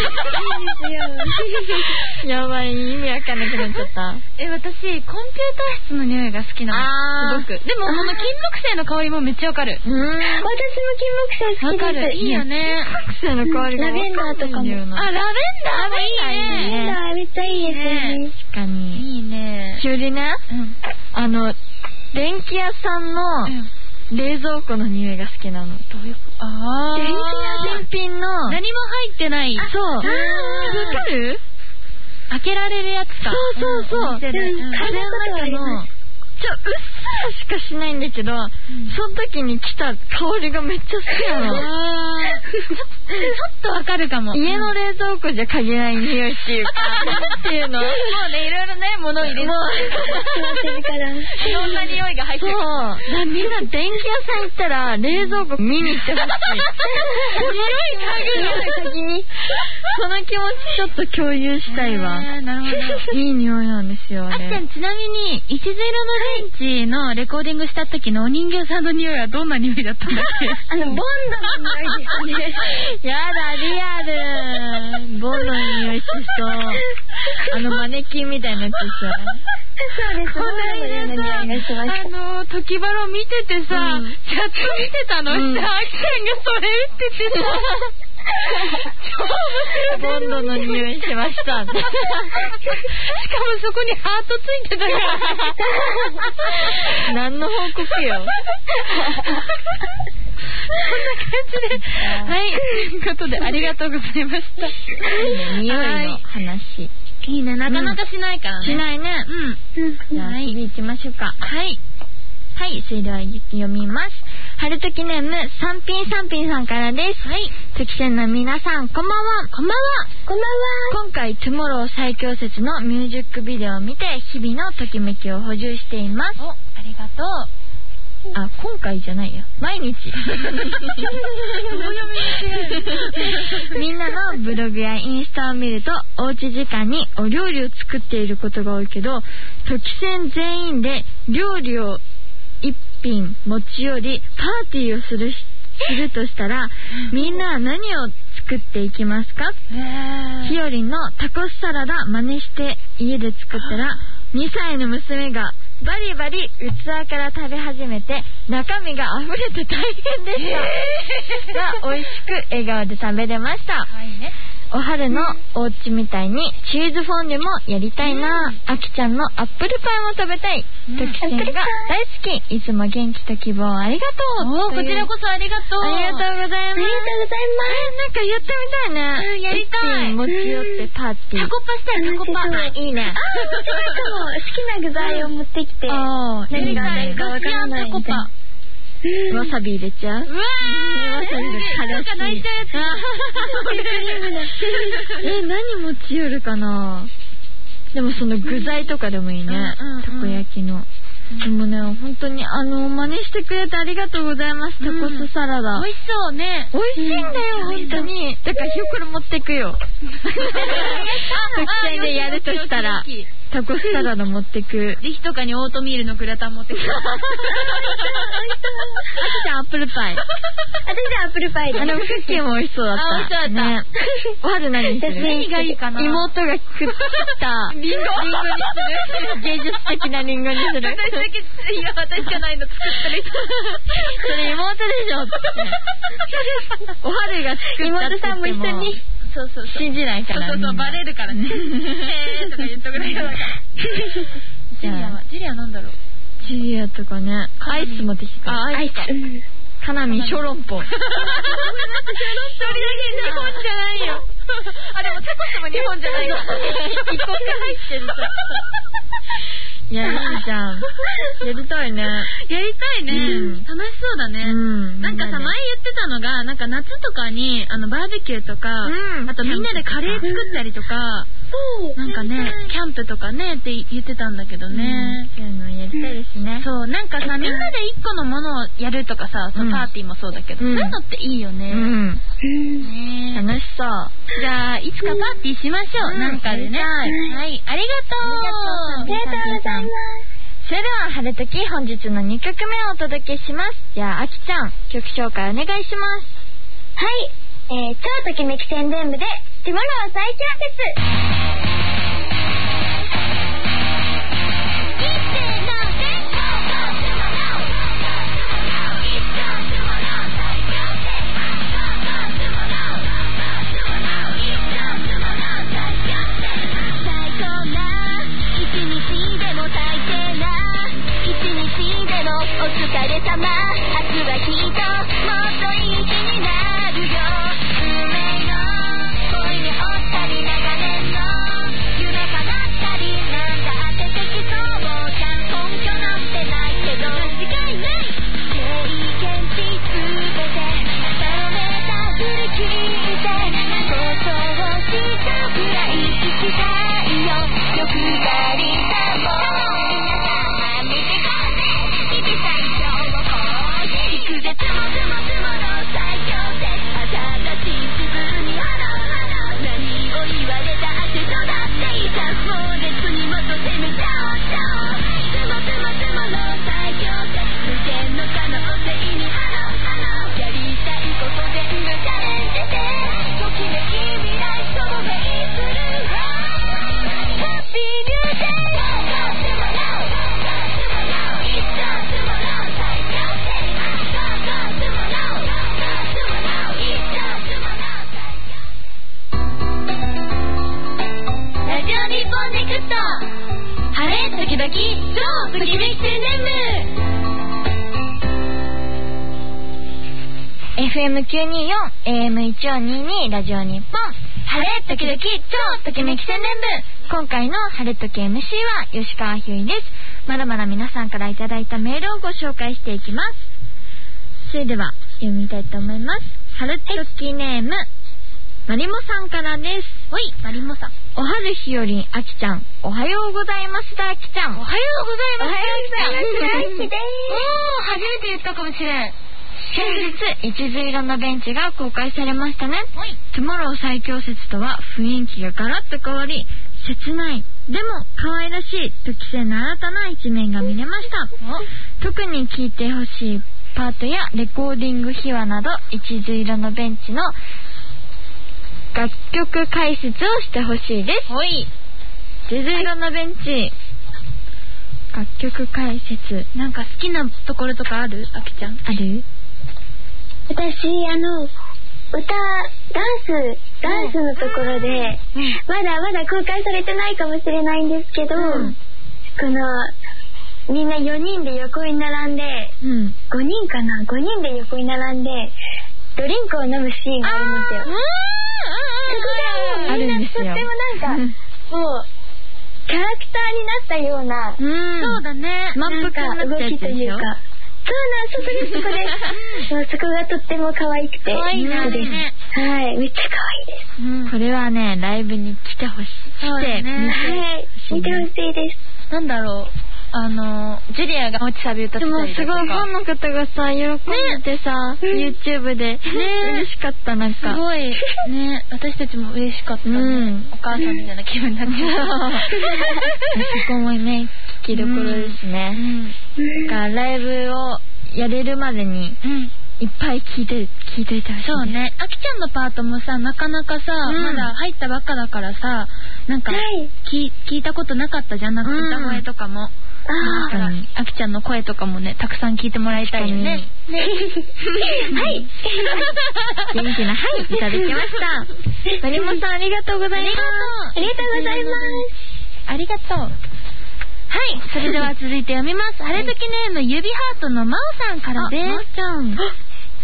やばい、意味わかんなくなっちゃった。 え、私コンピューター室の匂いが好きなの。すごく。でもこの金木犀の香りもめっちゃわかる。 うん、私も金木犀好きです。わかる。 いいよね。 金木犀の香りがラベンダーとかも。あ、ラベンダーもいいね。 ラベンダーめっちゃいいですよね。 確かに。 いいね。 しおりね、うん、あの電気屋さんの、うん冷蔵庫の匂いが好きなの。どういうこと？ああ。電気屋新品の何も入ってない。 そう。わかる？ 開けられるやつか。 そうそうそう。で、風の中のちょうっすらしかしないんだけど、うん、その時に来た香りがめっちゃ好きなの。 あちょ, ちょっとわかるかも。 家の冷蔵庫じゃ嗅げない匂いっていうかっていうの。もうね、いろいろね、物を入れてもういろんな匂いが入ってる。そうみんな電気屋さん行ったら冷蔵庫見に行ってほしい。匂い嗅ぐ先にその気持ちちょっと共有したいわ。 なるほど。いい匂いなんですよね。 あっちゃん、ちなみにいちゼロの電池のレコーディングした時のお人形さんの匂いはどんな匂いだったんだっけ？ あのボンドの匂いですね。 やだ、リアル。ボンドの匂いしそう。あのマネキンみたいなやつですよね。 そうです。この間の匂いがしました。 あの時バロ見ててさ、うん、チャット見てたのした、あきちゃんがそれ打っててさ。 ボンドの匂いしました。しかもそこにハートついてたから。 何の報告よ。こんな感じで、はい、ということでありがとうございました。 いいね、匂いの話。 いいね、なかなかしないからね。 しないね。 うん。 じゃあ次行きましょうか。 はい。 はい、それでは読みます。春時ネームさんぴんさんぴんさんからです。 はい。 月線の皆さん、こんばんは。 こんばんは。 こんばんは。 今回トゥモロー最強説のミュージックビデオを見て日々のときめきを補充しています。 お、ありがとう。 あ、今回じゃないよ。毎日。みんなのブログやインスタを見ると、おうち時間にお料理を作っていることが多いけど、時戦全員で料理を一品持ち寄りパーティーをするするとしたら、みんなは何を作っていきますか？ひよりんのタコスサラダ真似して家で作ったら、にさいの娘がバリバリ器から食べ始めて中身が溢れて大変でした、が美味しく笑顔で食べれました、 はいね、 お春のお家みたいにチーズフォンデュもやりたいな、うん、あきちゃんのアップルパイも食べたい、うん、ときせんが大好き、いつも元気と希望ありがとう。 おこちらこそありがとう。 ありがとうございます。ありがとうございます。なんかやってみたいね、 うん、やりたい。 持ち寄ってパーティータコパしたい。タコパ、 あ、いいね。 あ、好きな具材を持ってきて、 あ、 何が何かわからないみたいな。 わさび入れちゃう。うわー、わさびでからし泣いちゃうやつ。え、何持ち寄るかな。でもその具材とかでもいいね、うん、たこ焼きの、うん、でもね、本当にあの真似してくれてありがとうございます、タコスサラダ、 うん、美味しそうね。 美味しいんだよ、うん、本当に。だからひよこれ持ってくよ。特選でやるとしたらタコスサラダ持ってく。 リヒとかにオートミールのグラタン持ってく。私はアップルパイ。 私はアップルパイで。 あのクッキーも美味しそうだった。 あ、美味しそうだった。 ね、おはる何にする？ 何がいいかな。 妹が食ったリンゴ。リンゴにする。芸術的なリンゴにする。 私だけ、いや、私じゃないの作ったり。 それ妹でしょって。おはるが作ったって言っても。 妹さんも一緒に。 そうそうそう、 信じないから。 そうそうそう、バレるからね。へーとか言っとくだけだから。ジュリアは、ジュリアなんだろう。 ジュリアとかね、アイス持ってきて。 あ、アイスか。 かなみ小籠包。 それだけ日本じゃないよ。 あでもタコスも日本じゃないの。一個が入ってるさ。いや、いいじゃん。やりたいね。やりたいね。うん、楽しそうだね。うん、なんかさ、前言ってたのが、なんか夏とかに、あの、バーベキューとか、うん、あとみんなでカレー作ったりとか、そう、なんかね、キャンプとかね、って言ってたんだけどね。 そういうのやりたいですね。 そう、なんかさ、みんなで一個のものをやるとかさ、そうパーティーもそうだけど、そういうのっていいよね。うん。 ね、楽しそう。 じゃあ、いつかパーティーしましょう。なんかでね。はい、ありがとう。 ありがとうございます。それでは、晴れとき本日のにきょくめをお届けします。じゃあ、あきちゃん、曲紹介お願いします。 はい、えー、超ときめき宣伝部で、トゥモロー最強説。お疲れ様、明日はきっともっといい日になるよ。運命の恋に落ちたり長年の夢叶ったりなんだって適当じゃん。根拠なんてないけど間違いない経験値全てバロメーター振り切って想像したくらい行きたいよ。欲張りだもん絶もつもつもの最強説。新しい自分にハローハロー。何を言われたって育っていた。もう熱にもと攻めちゃおうちゃおう。つもつもつもの最強説。無限の可能性にハローハロー。やりたいこと全部チャレンジしてときめき未来透明する。ハッピーニューデイ。晴れ時々超ときめき宣伝部 エフエムきゅうにーよん エーエムいちよんにーに ラジオ日本晴れ時々超ときめき宣伝部。今回の晴れ時 エムシー は吉川ひゅいです。まだまだ皆さんからいただいたメールをご紹介していきます。それでは読みたいと思います。晴れ時ネーム、まりもさんからです。 ほい、まりもさん。 おはるひよりんあきちゃん、おはようございますだあきちゃん。 おはようございます。 おはようございます。大好きです。 おー、初めて言ったかもしれん。 先日、一途色のベンチが公開されましたね。トゥモロー最強説とは雰囲気がガラッと変わり、切ないでも可愛らしいと期せの新たな一面が見れました。特に聴いてほしいパートやレコーディング秘話など、一途色のベンチの楽曲解説をしてほしいです。 ほい。 一途色のベンチ、楽曲解説。 なんか好きなところとかある？あきちゃん。 ある？ 私、あの、歌、ダンス、ダンスのところで、うん、まだまだ公開されてないかもしれないんですけど、うん、この、みんなよにんで横に並んで、うん、ごにんかな ?ご 人で横に並んで、ドリンクを飲むシーンがあるんですよ。そこがもうみんなとってもなんか、もう、キャラクターになったような、 うん、そうだね。 なんか動きというか、そうなん、そこです、そこです。そう、そこがとっても可愛くて、 可愛いな、ね、 はい、めっちゃ可愛いです。 うん、これはね、ライブに来てほしい。 来て、 ね、はい、見てほしいです。 なんだろう。あのジュリアが落ちサビ歌ってたりとか、 でもすごいファンの方がさ喜んでてさ、ね、YouTube で、ね、嬉しかった。なんかすごいね、私たちも嬉しかったね、うん、お母さんみたいな気分になっちゃうそこもね聞きどころですね、うんうん、だからライブをやれるまでに、うんいっぱい聞いて聞いていたほしい。 そうね。あきちゃんのパートもさ、なかなかさ、うん、まだ入ったばっかだからさ、なんか、はい、き聞いたことなかったじゃん、なんか歌声とかも。だからあきちゃんの声とかもね、たくさん聞いてもらいたいよね。ねはい。 元気なはいいただきました。マリモさんありがとうございます。 ありがとうございます。 ありがとう。はい、それでは続いて読みます。晴れ時ネーム指ハートのまおさんからです。 まおちゃん。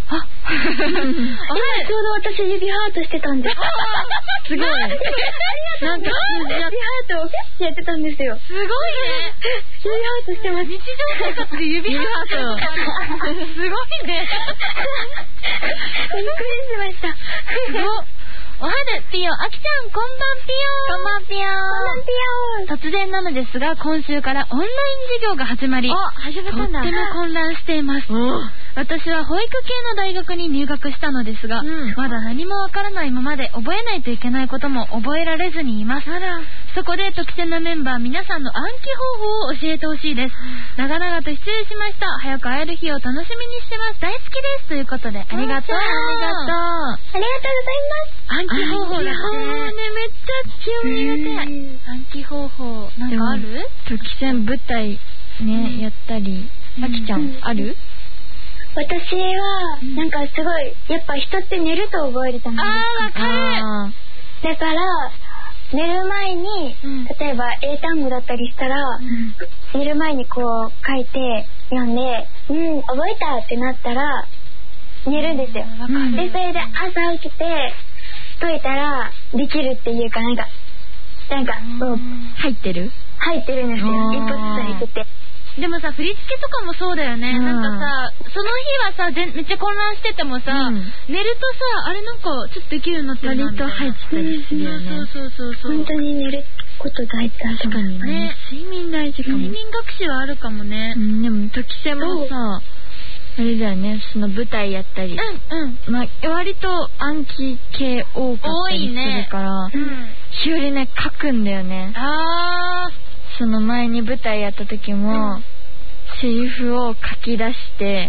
あ今ちょうど私指ハートしてたんです。すごい。なんか指ハートをやってたんですよ。 すごいね。 指ハートしてます。 日常生活で指ハート。すごいね。 びっくりしました。 すごい。おはるぴよ、あきちゃん、こんばんぴよ。 こんばんぴよ。 こんばんぴよ。突然なのですが、今週からオンライン授業が始まり、 お、始めたんだ。 とっても混乱しています。私は保育系の大学に入学したのですが、うん、まだ何もわからないままで覚えないといけないことも覚えられずにいます。そこで特選のメンバー皆さんの暗記方法を教えてほしいです。長々と失礼しました。早く会える日を楽しみにしてます。大好きですということで、ありがとう。ありがとう。 ありがとうございます。 暗記方法だって。 暗記方法ね、めっちゃ興味が出て。 暗記方法、なんかある？ 特選舞台ね、やったり。あきちゃん、ある？私は、なんかすごい、やっぱ人って寝ると覚えるじゃないですか。 あー、わかる。だから、寝る前に、うん、例えば英単語だったりしたら、うん、寝る前にこう書いて読んで、うん、覚えたってなったら寝るんですよ。うん、でそれで朝起きて解いたらできるっていうか、なんかなんかこう入ってる入ってるんですよ。一歩ずつ入ってて。 でもさ、振り付けとかもそうだよね、うん、なんかさ、その日はさめっちゃ混乱しててもさ、うん、寝るとさ、あれなんかちょっとできるようになってるなみたいな、 割と入ってたりするよね。 そうそうそうそう。 本当に寝ること大事だと思う。確かにね。睡眠大事かも。 睡眠学習はあるかもね。 うん、でも時瀬もさ、あれだよね、その舞台やったり、 うんうん、 まあ、割と暗記系多かったりするから、ね、うん、日和ね書くんだよね。 あー、 その前に舞台やった時も、うん、セリフを書き出して、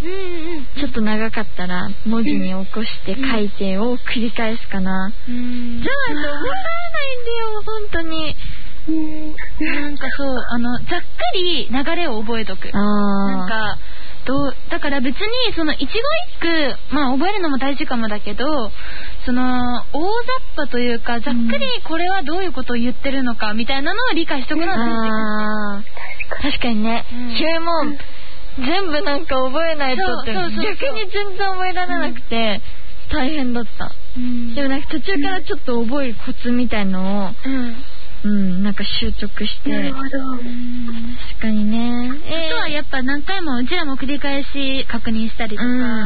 うんうん、ちょっと長かったら文字に起こして書いてを繰り返すかな、うん、じゃないと覚えられないんだよ本当に。 うん、なんかそう、あのざっくり流れを覚えとく。あ、なんかどうだから別にその一語一句、まあ覚えるのも大事かもだけど、その大雑把というかざっくりこれはどういうことを言ってるのかみたいなのを理解しとくのが大事。 あ、確かにね。それ、うん、も全部なんか覚えないとって逆に全然覚えられなくて大変だった。うん、でもなんか途中からちょっと覚えるコツみたいのを。うん、うん、なんか習得して。なるほど。確かにね。 えー、あとはやっぱ何回もうちらも繰り返し確認したりとか、うん、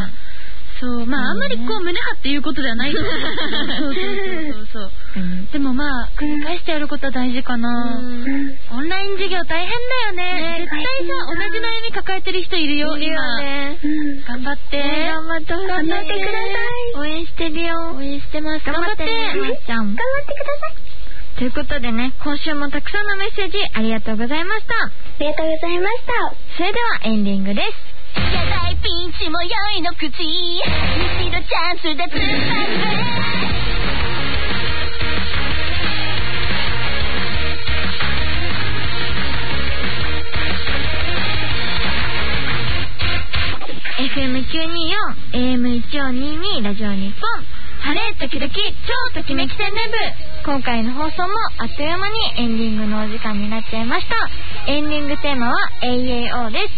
そうまあ、うんね、あんまりこう胸張って言うことじゃないと思うけどそうそうそうそう、うん、でもまあ繰り返してやることは大事かな、うん、オンライン授業大変だよね、ね、絶対さ同じ悩み抱えてる人いるよ、 いるよね、 うん、頑張って、 ね、頑張って頑張ってください。 応援してるよ。 応援してます。 頑張ってまっちゃん、頑張ってください。ということでね、今週もたくさんのメッセージありがとうございました。 ありがとうございました。 それではエンディングです。 やばいピンチも良いの口、一度チャンスで突破エフエムきゅうにーよん、エーエムいちよんにーにー ラジオ日本、晴れ時々超ときめき宣伝部。今回の放送もあっという間にエンディングのお時間になっちゃいました。エンディングテーマは エーエーオー です。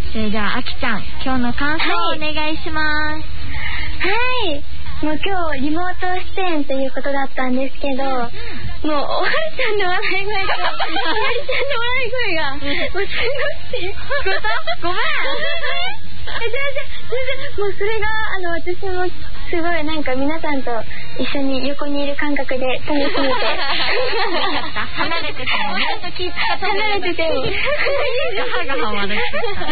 それではあきちゃん、今日の感想をお願いします。 はい、もう今日リモート出演ということだったんですけど、うん、もうおはるちゃんの笑い声とおはるちゃんの笑い声がもうすごくてごめんえ、全然全然もうそれがあの私もすごいなんか皆さんと一緒に横にいる感覚で楽しめて離れててもちゃんと気使って離れてても歯がはまる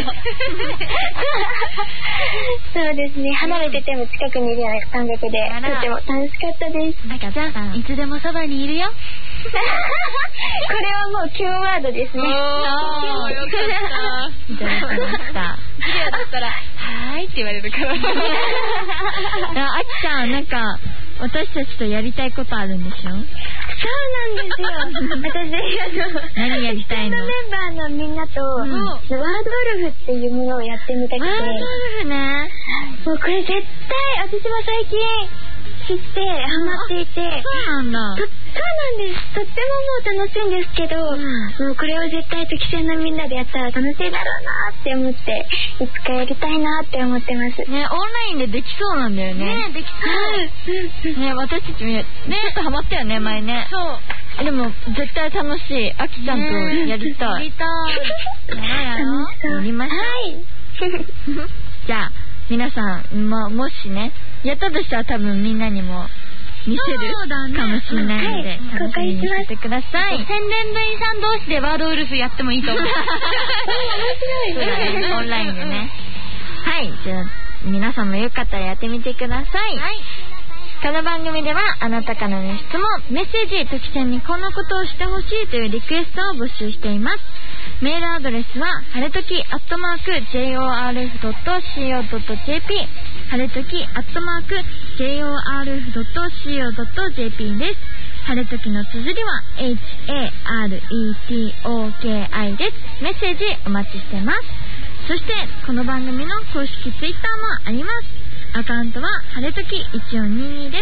そうですね、離れてても近くにいるような感覚でとても楽しかったです。 あきちゃん、いつでもそばにいるよこれはもうキュンワードですね。おー、 よかったいただきました。次はだったらはーいって言われるからあきちゃん、なんか私たちとやりたいことあるんでしょ。そうなんですよ私あの何やりたいの。 メンバーのみんなと、うん、ワードウルフっていうものをやってみたくて。 ワードウルフね。 もうこれ絶対私も最近知ってハマっていて、 そうなんだ。 とそうなんです。とってももう楽しいんですけど、うん、もうこれを絶対時戦のみんなでやったら楽しいだろうなって思って、いつかやりたいなって思ってます。 ね、オンラインでできそうなんだよね。 ね、できそう。 ね、私たちね、ちょっとハマったよね、前ね。 そう。 でも絶対楽しい。あきちゃんとやりたい。 やりたい。やろう。 やりましょう。 はい。 じゃあ皆さん、まあ、もしねやったとしたら多分みんなにも見せるかもしれないので、楽しみにしててください。 宣伝部員さん同士でワードウルフやってもいいと思う。 面白いね。オンラインでね。はい、じゃあ皆さんもよかったらやってみてください。はい。この番組ではあなたからの質問、メッセージ、時戦にこんなことをしてほしいというリクエストを募集しています。メールアドレスははれときアットマーク ジェイオーアールエフドットシーオードットジェーピー はれときアットマーク ジェイオーアールエフドットシーオードットジェーピー です。はれときの綴りは エイチエーアールイーティーオーケーアイ です。メッセージお待ちしてます。そしてこの番組の公式ツイッターもあります。アカウントははれときいちよんにーにーです。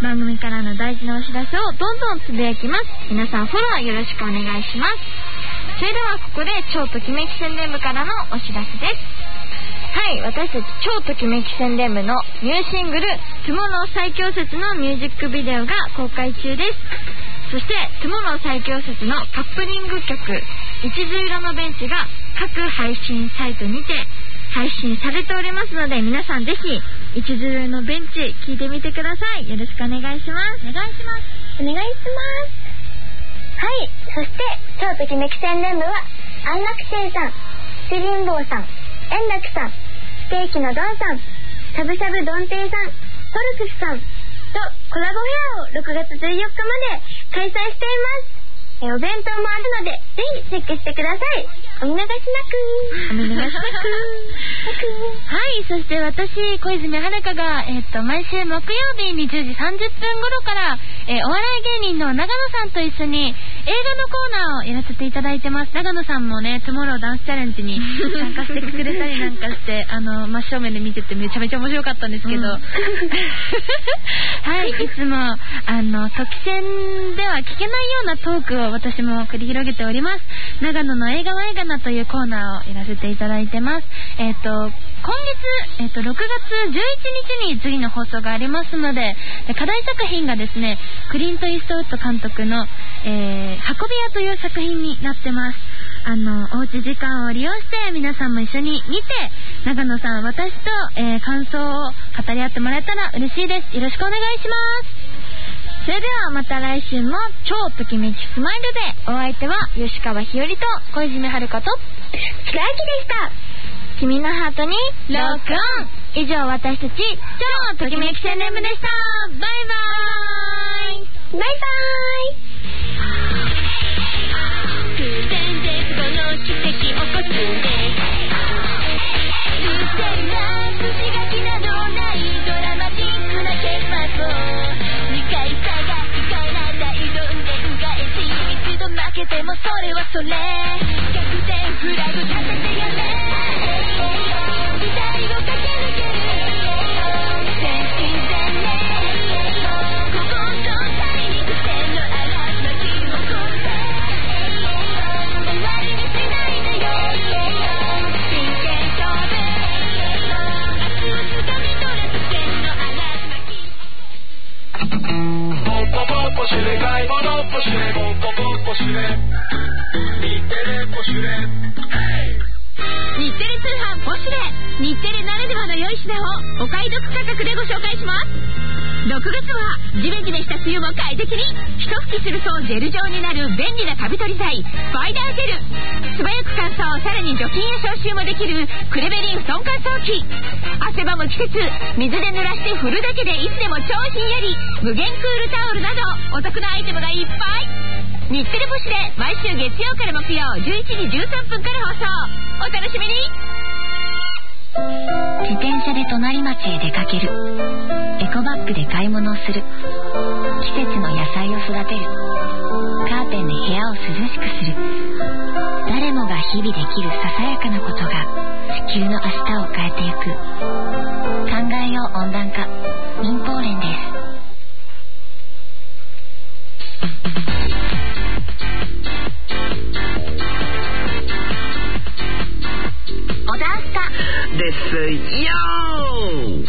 番組からの大事なお知らせをどんどんつぶやきます。皆さんフォローよろしくお願いします。それではここで超ときめき宣伝部からのお知らせです。はい、私たち超ときめき宣伝部のニューシングル「トゥモロー最強説」のミュージックビデオが公開中です。そしてトゥモロー最強説のカップリング曲「一途色のベンチ」が各配信サイトにて配信されておりますので、皆さんぜひ一途色のベンチ聴いてみてください。よろしくお願いします。 お願いします。お願いします。はい、そして超ときめき宣伝部は安楽亭さん、主人坊さん、円楽さん、ステーキのドンさん、しゃぶしゃぶどん亭さん、トルクスさんとコラボフェアをろくがつじゅうよっかまで開催しています。えお弁当もあるのでぜひチェックしてください。お見逃しなく。 お見逃しなく。はい、そして私小泉遥が、えー、と毎週木曜日にじゅうじさんじゅっぷん頃から、えー、お笑い芸人の長野さんと一緒に映画のコーナーをやらせていただいてます。長野さんもねトゥモローダンスチャレンジに参加してくれたりなんかしてあの真正面で見ててめちゃめちゃ面白かったんですけど、うん、はい、いつもあの時戦では聞けないようなトークを私も繰り広げております。長野の映画は映画なというコーナーをやらせていただいてます。えっ、ー、と今月、えー、とろくがつじゅういちにちに次の放送がありますので、課題作品がですねクリント・イーストウッド監督の、えー、運び屋という作品になってます。あのおうち時間を利用して皆さんも一緒に見て長野さん私と、えー、感想を語り合ってもらえたら嬉しいです。よろしくお願いします。それではまた来週も超ときめきスマイルで。お相手は吉川ひよりと小泉遥と白雪でした。 君のハートにロックオン。以上私たち超ときめき宣伝部でした。バイバーイ。 バイバーイ。 偶然でこの奇跡起こすんで偶然な筋書きなどないドラマチックな結末をにかい探しからないどんでうがえし一度負けてもそれはそれ逆転フラグ立ててやれ時代を駆け抜ける全身全霊ここと大陸線の嵐巻き起こせ終わりにしないでよ真剣勝負明日をつかみ取れた線の嵐巻きポッポポッポシュレ買い物ポシュレポッポポッポシュレ日テレポシュレ日テレ通販ポシュレ日テレならではの良い品をお買い得価格でご紹介します。ろくがつはジメジメした梅雨も快適に一吹きするとジェル状になる便利なカビ取り剤スパイダージェル素早く乾燥さらに除菌や消臭もできるクレベリン布団乾燥機汗ばむ季節水で濡らして振るだけでいつでも超ひんやり無限クールタオルなどお得なアイテムがいっぱい。日テレポシュレ毎週月曜から木曜じゅういちじじゅうさんぷんから放送お楽しみに。 自転車で隣町へ出かける、エコバッグで買い物をする、季節の野菜を育てる、カーテンで部屋を涼しくする、誰もが日々できるささやかなことが地球の明日を変えてゆく。考えよう温暖化、民放連です。 小田明日香ですよー。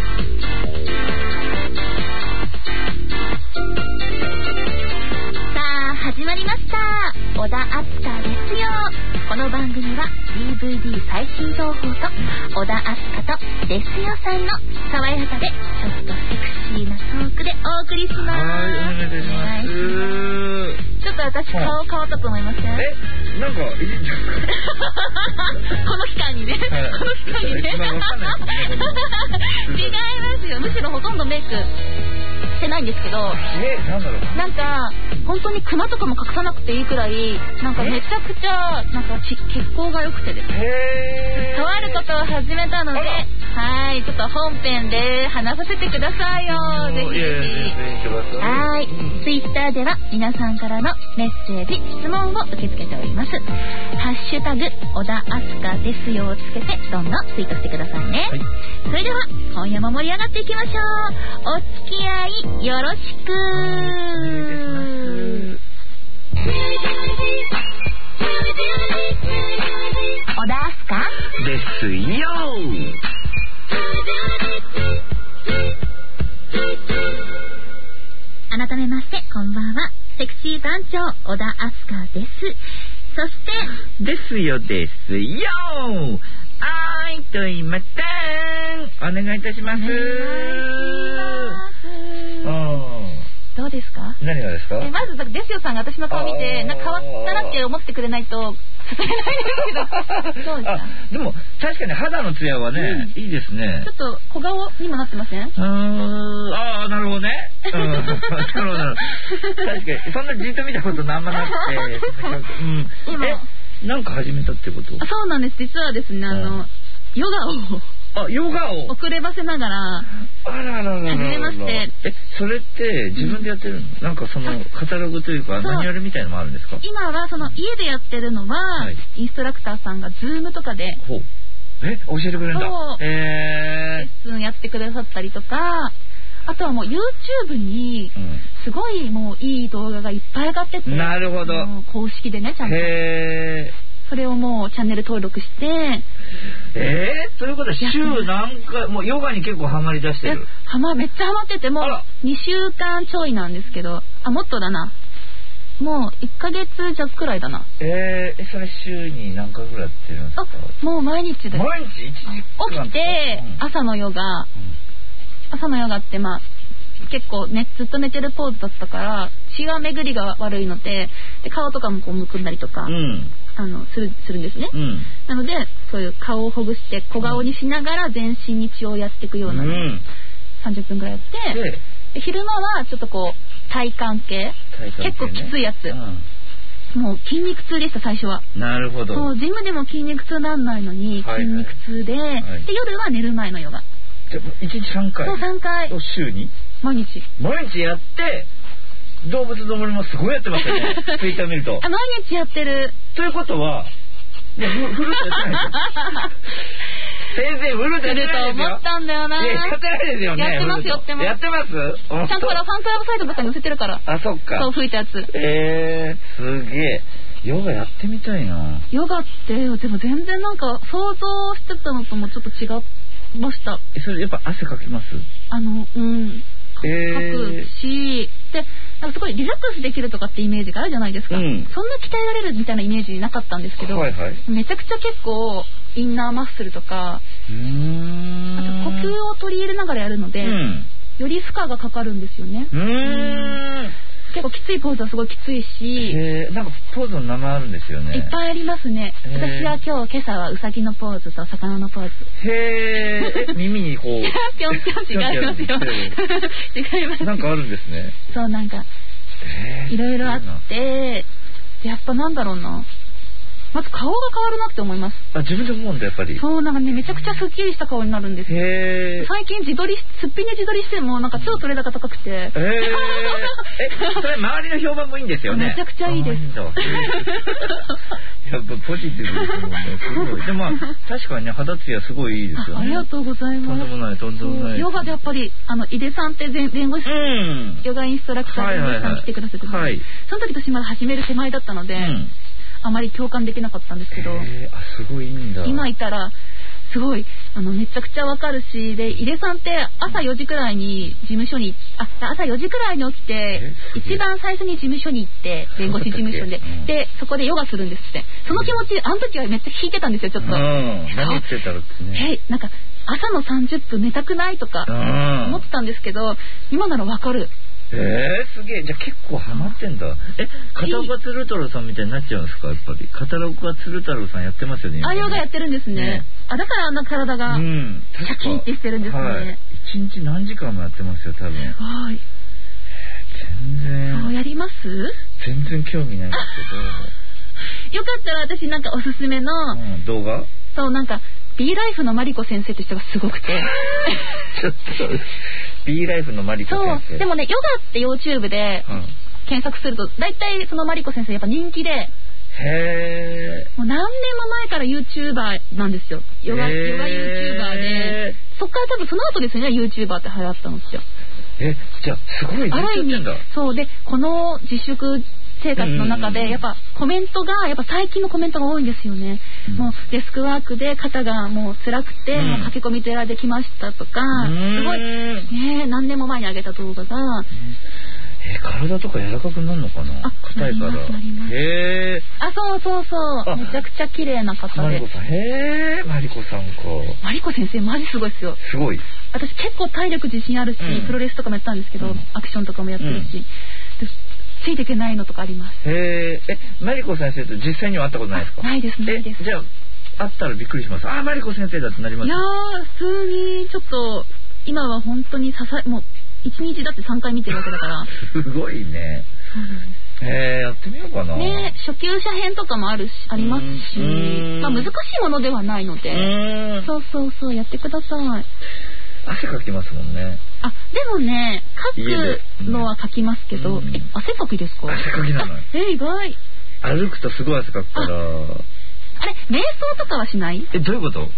さあ始まりました。小田明日香ですよ。この番組は ディーブイディー 最新情報と小田明日香とですよさんの爽やかでちょっとセクシーなトークでお送りします。 はい、お願いします。 ちょっと私顔変わったと思いません？ え、なんかいいんじゃないこの期間にね、この期間にね違いますよ。むしろほとんどメイクしてないんですけど、 え、なんだろう、 なんか本当にクマとかも隠さなくていいくらい、なんかめちゃくちゃなんか血行が良くてですね、 へー、 とあることを始めたので、はい、ちょっと本編で話させてくださいよ。ぜひぜひ。はい、ツイッターでは皆さんからのメッセージ、質問を受け付けております。ハッシュタグ小田明日香ですよをつけてどんどんツイートしてくださいね、はい、それでは今夜も盛り上がっていきましょう。お付き合いよろしく。小田明日香ですよー。 改めましてこんばんは、セクシー番長小田明日香です。そしてですよですよー。あーいといまたんお願いいたします。 どうですか？ 何がですか？ えまずですよさんが私の顔見てなんか変わったなって思ってくれないと進めないですけど。そうですか？ あ、でも確かに肌のツヤはね、うん、いいですね。 ちょっと小顔にもなってません？うーん、 ああ、なるほどね。うん、なるほど。確かにそんなじっと見たことなんもなくて、うん、今えなんか始めたってこと？ そうなんです。実はですね、あの、うん、ヨガをあ、ヨガを遅ればせながらあらららら始めまして。 え、それって自分でやってるの？うん、なんかそのカタログというかマニュアルみたいなのもあるんですか？ 今はその家でやってるのは、はい、インストラクターさんがズームとかでほうえ教えてくれるんだ。へレッスンやってくださったりとか、あとはもう YouTube にすごいもういい動画がいっぱい上がってて、 うん、なるほど、 公式でねちゃんと。へー、それをもうチャンネル登録して。 えー、ということは週何回もうヨガに結構ハマりだしてる？ はまめっちゃハマってて、もうにしゅうかんちょいなんですけど、あもっとだな、もういっかげつ弱くらいだな。 えー、それ週に何回くらいやってるんですか？ あもう毎日です。 毎日いちじかん起きて、うん、朝のヨガ、うん、朝のヨガってまあ結構ねずっと寝てるポーズだったから血が巡りが悪いので、で顔とかもこうむくんだりとか、うん、あのするするんですね、うん、なのでそういう顔をほぐして小顔にしながら全身に血をやっていくような、うん、さんじゅっぷんぐらいやって、で昼間はちょっとこう体幹系、体幹系ね、結構きついやつ、うん、もう筋肉痛でした最初は。 なるほど。 もうジムでも筋肉痛なんないのに筋肉痛で、はいはいはい、で夜は寝る前のヨガ。 じゃいちにちさんかい？そうさんかい。週に？ 毎日。 毎日やって。動物の森もすごいやってますよね。ツイッター見ると。 あ、毎日やってる。 ということは、ね、ふ、ふるってやってない先生、ふるってやってないですよ。 と思ったんだよな。 いや、やってないですよね。 やってます、やってます。 やってます。 ちゃんとファンクラブサイトとかに載せてるから。 あ、そっか。 そう、吹いたやつ。 えー、すげえ。ヨガやってみたいな。 ヨガって、でも全然なんか、想像してたのともちょっと違いました。 え、それやっぱ汗かきます？ あの、うん。書くし、でなんかすごいリラックスできるとかってイメージがあるじゃないですか、うん、そんな鍛えられるみたいなイメージなかったんですけど、はいはい、めちゃくちゃ結構インナーマッスルとか、うーん、あと呼吸を取り入れながらやるので、うん、より負荷がかかるんですよね。うーん、結構きついポーズはすごいきついし、 へー、なんかポーズの名前あるんですよね。 いっぱいありますね。私は今日今朝はウサギのポーズと魚のポーズ。 へー、耳にこうぴょんぴょん違いますよ。違います。 なんかあるんですね。 そう、なんかいろいろあって、やっぱなんだろうな、まず顔が変わるなって思います。 あ、自分で思うんだ、やっぱり。 そう、なんかね、めちゃくちゃスッキリした顔になるんですよ。へー。最近自撮り、すっぴんで自撮りしてもなんか超取れ高高くて。へー。え、 それ周りの評判もいいんですよね。 めちゃくちゃいいです。 やっぱポジティブですもんね。すごい。でも確かにね、肌ツヤすごいいいですよね。 ありがとうございます。 とんでもないとんでもない。 ヨガでやっぱりあの井出さんって弁護士、うん、ヨガインストラクターのさん来てくださって、はい、その時私まだ始める手前だったので、うん、あまり共感できなかったんですけど、 えー、あすごいいいんだ。 今いたらすごいあのめちゃくちゃわかるし、で井出さんって朝よじくらいに事務所にあ朝よじくらいに起きて一番最初に事務所に行って弁護士事務所で、うん、でそこでヨガするんですって。その気持ちあの時はめっちゃ引いてたんですよちょっと。うん、 何言ってたらってね。 えなんか朝のさんじゅっぷん寝たくないとか思ってたんですけど、今ならわかる。 えー、すげえ。じゃあ結構ハマってんだ。え、片岡鶴太郎さんみたいになっちゃうんですか、やっぱり。片岡鶴太郎さんやってますよね。 あ、ヨガやってるんですね。ね、あ、だからあんな体がシャキンってしてるんですね。はい、一日何時間もやってますよ、多分。 はい。 全然。 そうやります？ 全然興味ないんですけど。よかったら私なんかおすすめの、 うん、動画？ そう、なんか B ライフのマリコ先生って人がすごくて。 ちょっと。B ライフのマリコ先生。 そうでもね、ヨガって YouTube で検索すると、だいたいそのマリコ先生やっぱ人気で、 へー、 もう何年も前から YouTuber なんですよ。ヨガ、ヨガ YouTuber で、そっから多分その後ですよね、YouTuber って流行ったんですよ。 え、じゃあすごいずっとやってんだ。 そうで、この自粛生活の中でやっぱコメントがやっぱ最近のコメントが多いんですよね、うん、もうデスクワークで肩がもう辛くて、うん、もう駆け込み寺できましたとか、すごいね、何年も前に上げた動画が、うん、 えー、体とか柔らかくなるのかな。あ、硬いから。へえ。 あ、そうそうそう。めちゃくちゃ綺麗な方で。 マリコさん、へえ、マリコさんか。 マリコ先生マジすごいですよ。 すごい。 私結構体力自信あるし、うん、プロレスとかもやったんですけど、うん、アクションとかもやってるし。うん、ついていけないのとかあります。 へえ、マリコ先生と実際には会ったことないですか？ ないですないです。 じゃあ会ったらびっくりします。あ、マリコ先生だってなります。 いやー、普通にちょっと今は本当に支えもう一日だってさんかい見てるわけだから。 すごいね。へえ、やってみようかな。 ね、初級者編とかもあるしありますし、まあ難しいものではないので、そうそうそうやってください。 汗かきますもんね。 あ、でもね、かくのはかきますけど、うん、え、汗かきですか？ 汗かきなの。 え、意外。 歩くとすごい汗かくから。あれ、 瞑想とかはしない？ え、どういうこと？座って、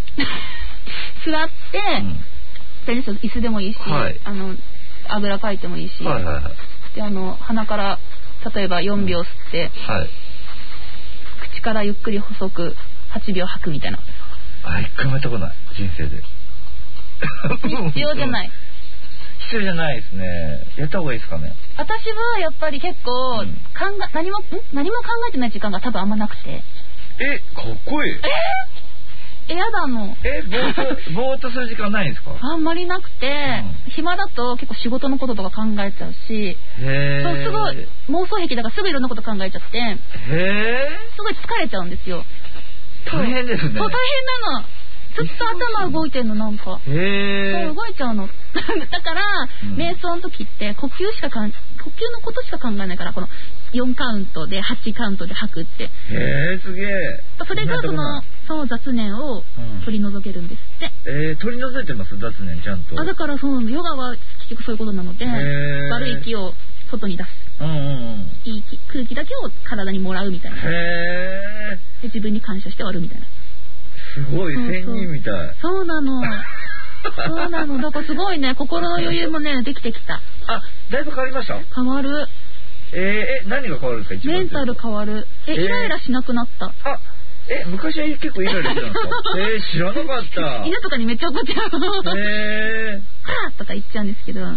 うん、椅子でもいいし、はい、あのあぐらかいてもいいし、はいはいはい、であの鼻から例えばよんびょう吸って、はい、口からゆっくり細くはちびょう吐くみたいな。 あ、一回もやったことない人生で。 必要じゃない。 必要じゃないですね。やった方がいいですかね。 私はやっぱり結構、うん、考え何もん何も考えてない時間が多分あんまなくて。え、 かっこいい。 えー、えやだの。 え、ぼーっとぼーっとする時間ないんですか？ あんまりなくて、うん、暇だと結構仕事のこととか考えちゃうし、へそうすごい妄想癖だからすぐいろんなこと考えちゃって、へえ。すごい疲れちゃうんですよ。 大変ですね。 そう大変なの。ずっと頭動いてんのなんか。へー。そう動いちゃうの。だから、うん、瞑想の時って呼吸しかかん呼吸のことしか考えないから、このよんカウントではちカウントで吐くって。へー、すげえ。 それがそのそう雑念を取り除けるんですって。 うん、えー、取り除いてます雑念ちゃんと。 あ、だからそうヨガは結局そういうことなので、悪い気を外に出す。うんうんうん、いい気空気だけを体にもらうみたいな。へー。で自分に感謝して終わるみたいな。 すごい仙人みたい。 そうなの。そうなの。だからすごいね、心の余裕もねできてきた。 あ、だいぶ変わりました？ 変わる。 えー、え、何が変わるんですか？一番メンタル変わる。え、イライラしなくなった。あ、 え、昔は結構イライラしてたんですか？えー、知らなかった。 犬とかにめっちゃ怒っちゃう。へー。はぁとか言っちゃうんですけど。へ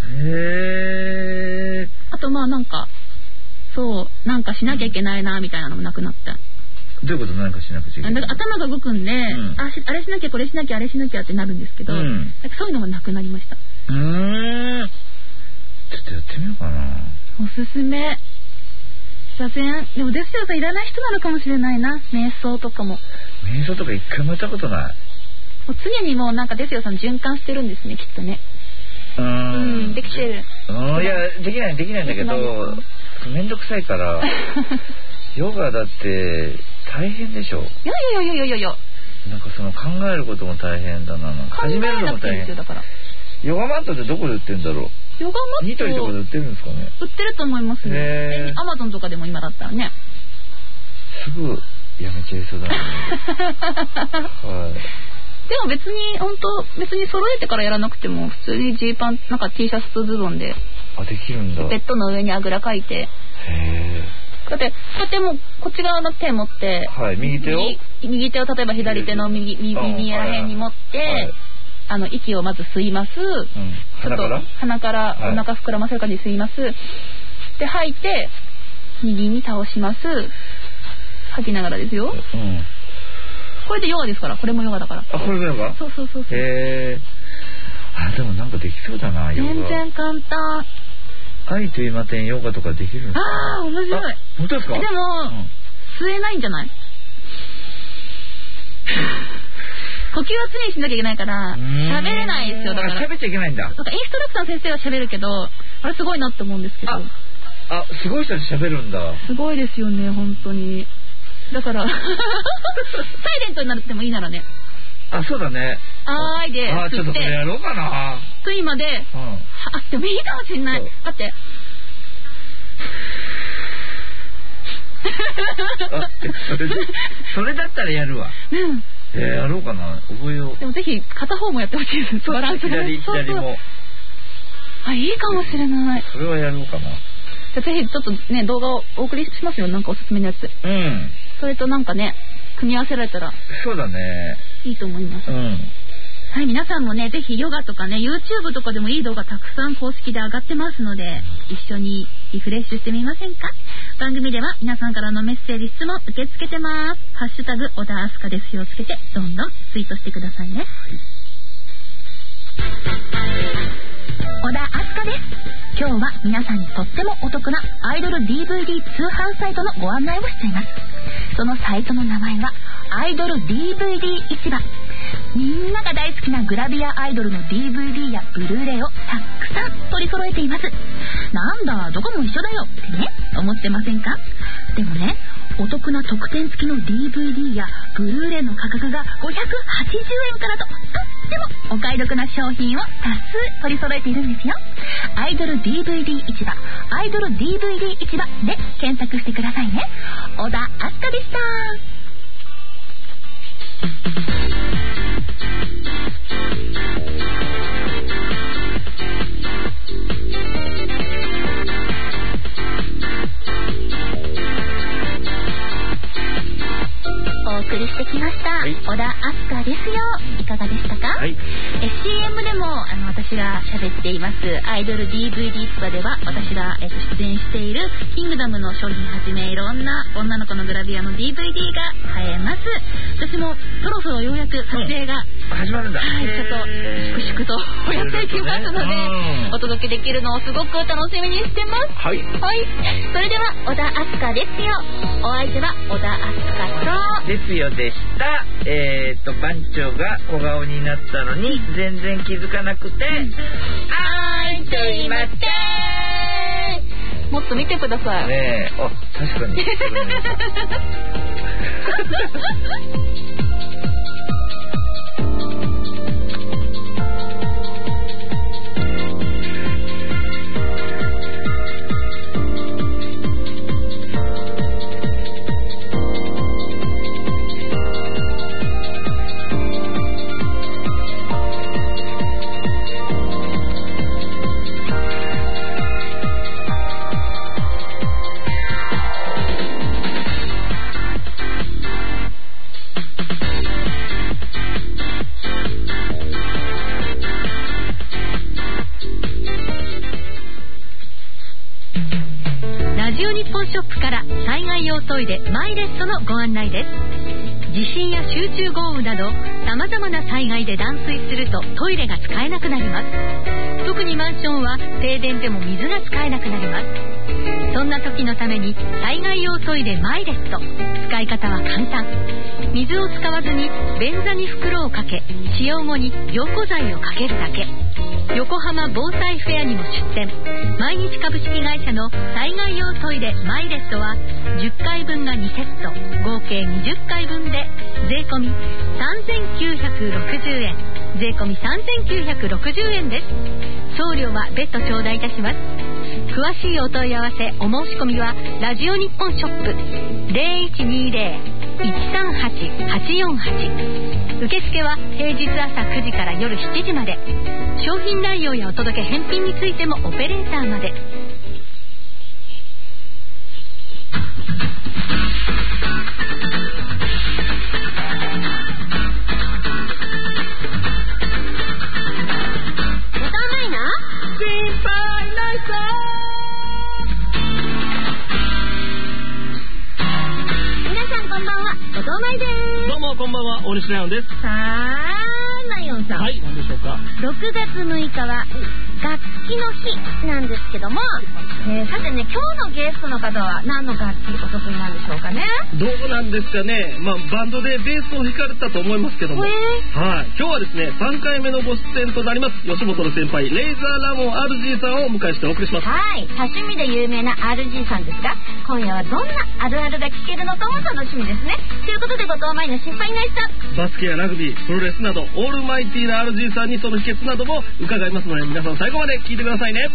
ー。あとまあなんか、そう、なんかしなきゃいけないなみたいなのもなくなった。 どういうこと？何かしなくちゃいけない。 頭が動くんで、うん、あ, あれしなきゃこれしなきゃあれしなきゃってなるんですけど、うん、なんかそういうのがなくなりました。うーん。 ちょっとやってみようかな。 おすすめ。座禅でもデスヨさんいらない人なのかもしれないな。瞑想とかも。 瞑想とか一回もやったことない。 もう常にもうなんかデスヨさん循環してるんですねきっとね。うーん、うん、できてる。 うん、いやできないできないんだけどめんどくさいからヨガだって大変でしょ。いやいやいやいやいや。 なんかその考えることも大変だな。なんか始めるのも大変。だからヨガマットってどこで売ってるんだろう。 ヨガマットニトリとかで売ってるんですかね。 売ってると思いますね。アマゾンとかでも今だったらね。 すぐやめちゃいそうだね。はい。 でも別に本当別に揃えてからやらなくても普通にジーパンなんか T シャツとズボンで。 あ、できるんだ。 ベッドの上にあぐらかいて。 へえ。 だってこうやってもうこっち側の手持って、 はい、右手を右、右手を例えば左手の右右右ら辺に持って、はいはい、あの息をまず吸います。うん、 鼻から鼻からお腹膨らませる感じで吸います。はい、で吐いて右に倒します。吐きながらですよ。うん、これでヨガですから。これもヨガだから。 あ、これもヨガ？ そうそうそうそう。 へえ。あ、でもなんかできそうだな、ヨガ。 全然簡単。 愛と今点ヨガとかできるんですか？ ああ、面白い。 本当ですか？ でも、うん、吸えないんじゃない？呼吸は常にしなきゃいけないから喋れないですよ。だから喋っちゃいけないんだ。 なんかインストラクターの先生は喋るけど、あれすごいなって思うんですけど。あ、 あ、すごい人で喋るんだ。 すごいですよね、本当に。だからサイレントになってもいいならね。 あ、そうだね。 あーいで、 あ、ちょっとこれやろうかな。 と今で、うん、あってもいいかもしれない。だって。 あ、それで、それだったらやるわ。うん。えー、やろうかな。覚えよう。 でもぜひ片方もやってほしいです。バランスが、ね、 左左も。 あ、いいかもしれない。 それはやろうかな。 じゃあぜひちょっとね動画をお送りしますよ。なんかおすすめのやつ。うん。それとなんかね組み合わせられたら。 そうだね。いいと思います。うん。はい、皆さんもねぜひヨガとかね YouTube とかでもいい動画たくさん公式で上がってますので一緒にリフレッシュしてみませんか。番組では皆さんからのメッセージ質問受け付けてます。ハッシュタグ小田明日香ですよをつけてどんどんツイートしてくださいね。はい、小田明日香です。今日は皆さんにとってもお得なアイドル ディーブイディー 通販サイトのご案内をしちゃいます。そのサイトの名前はアイドル ディーブイディー 市場。みんなが大好きなグラビアアイドルの ディーブイディー やブルーレイをたくさん取り揃えています。なんだどこも一緒だよってね思ってませんか。でもねお得な特典付きの ディーブイディー やブルーレイの価格がごひゃくはちじゅうえんからととってもお買い得な商品を多数取り揃えているんですよ。アイドル ディーブイディー 市場、アイドル ディーブイディー 市場で検索してくださいね。小田明日香でした。お送りしてきました、はい、小田明日香ですよ。いかがでしたか。はい、え シーエム でもあの私が喋っていますアイドル ディーブイディー 市場では私が、えっと、出演しているキングダムの商品はじめいろんな女の子のグラビアの ディーブイディー が買えます。私もそろそろようやく撮影が、 うん、始まるんだ。 はい、ちょっと粛々とやっていきますので、ね、お届けできるのをすごく楽しみにしてます。はい、はい、それでは小田明日香ですよ。お相手は小田明日香とですよでした。えー、っと番長が小顔になったのに全然気づかなくて、うん、あーいと言いまってもっと見てくださいね。えあ確かにショップから災害用トイレマイレットのご案内です。地震や集中豪雨などさまざまな災害で断水するとトイレが使えなくなります。特にマンションは停電でも水が使えなくなります。そんな時のために災害用トイレマイレット、使い方は簡単。水を使わずに便座に袋をかけ使用後に凝固剤をかけるだけ。横浜防災フェアにも出店。毎日株式会社の災害用トイレマイレットはじゅっかいぶんがにセット、合計にじゅっかいぶんで税込みさんぜんきゅうひゃくろくじゅうえん、税込みさんぜんきゅうひゃくろくじゅうえんです。送料は別途頂戴いたします。詳しいお問い合わせお申し込みはラジオ日本ショップ ゼロいちにゼロいちさんはち はちよんはち。受付は平日朝くじから夜しちじまで。商品内容やお届け返品についてもオペレーターまで。 こんばんは、大西ライオンです。 さあ、ライオンさん。 はい、何でしょうか。 ろくがつむいかは楽器の日なんですけども、えー、さてね、今日のゲストの方は何の楽器お得意なんでしょうかね。 どうなんですかね。まあバンドでベースを弾かれたと思いますけども、はい、今日はですねさんかいめのご出演となります吉本の先輩レイザーラモン アールジー さんをお迎えしてお送りします。 はい、多趣味で有名な アールジー さんですが、今夜はどんなあるあるが聞けるのかも楽しみですね。ということで、後藤舞の心配ないさ、 バスケやラグビー、プロレスなどオールマイティーな アールジー さんにその秘訣なども伺いますので、皆さん最後まで聞いてくださいね。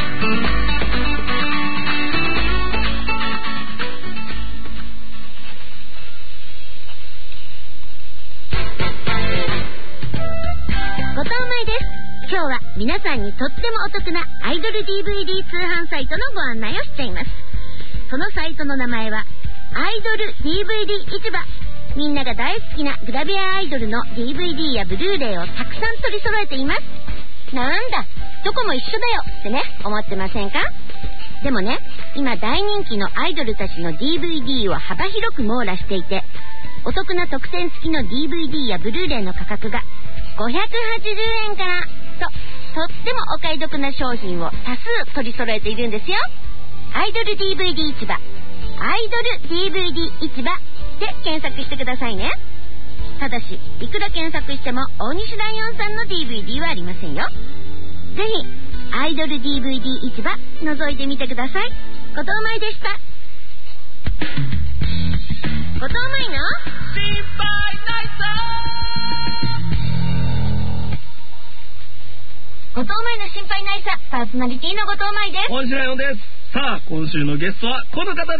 後藤舞です。今日は皆さんにとってもお得なアイドル ディーブイディー 通販サイトのご案内をしています。そのサイトの名前はアイドル ディーブイディー 市場。みんなが大好きなグラビアアイドルの ディーブイディー やブルーレイをたくさん取り揃えています。なんだ、どこも一緒だよってね、思ってませんか？でもね、今大人気のアイドルたちの ディーブイディー を幅広く網羅していて、お得な特典付きの ディーブイディー やブルーレイの価格がごひゃくはちじゅうえんからと、とってもお買い得な商品を多数取り揃えているんですよ。アイドル ディーブイディー 市場、アイドル ディーブイディー 市場で検索してくださいね。ただし、いくら検索しても大西ライオンさんの ディーブイディー はありませんよ。ぜひアイドル ディーブイディー 市場覗いてみてください。後藤舞でした。後藤舞の心配ないさ。後藤舞の心配ないさ、パーソナリティの後藤舞です。 大西ライオンです。さあ、今週のゲストはこの方です。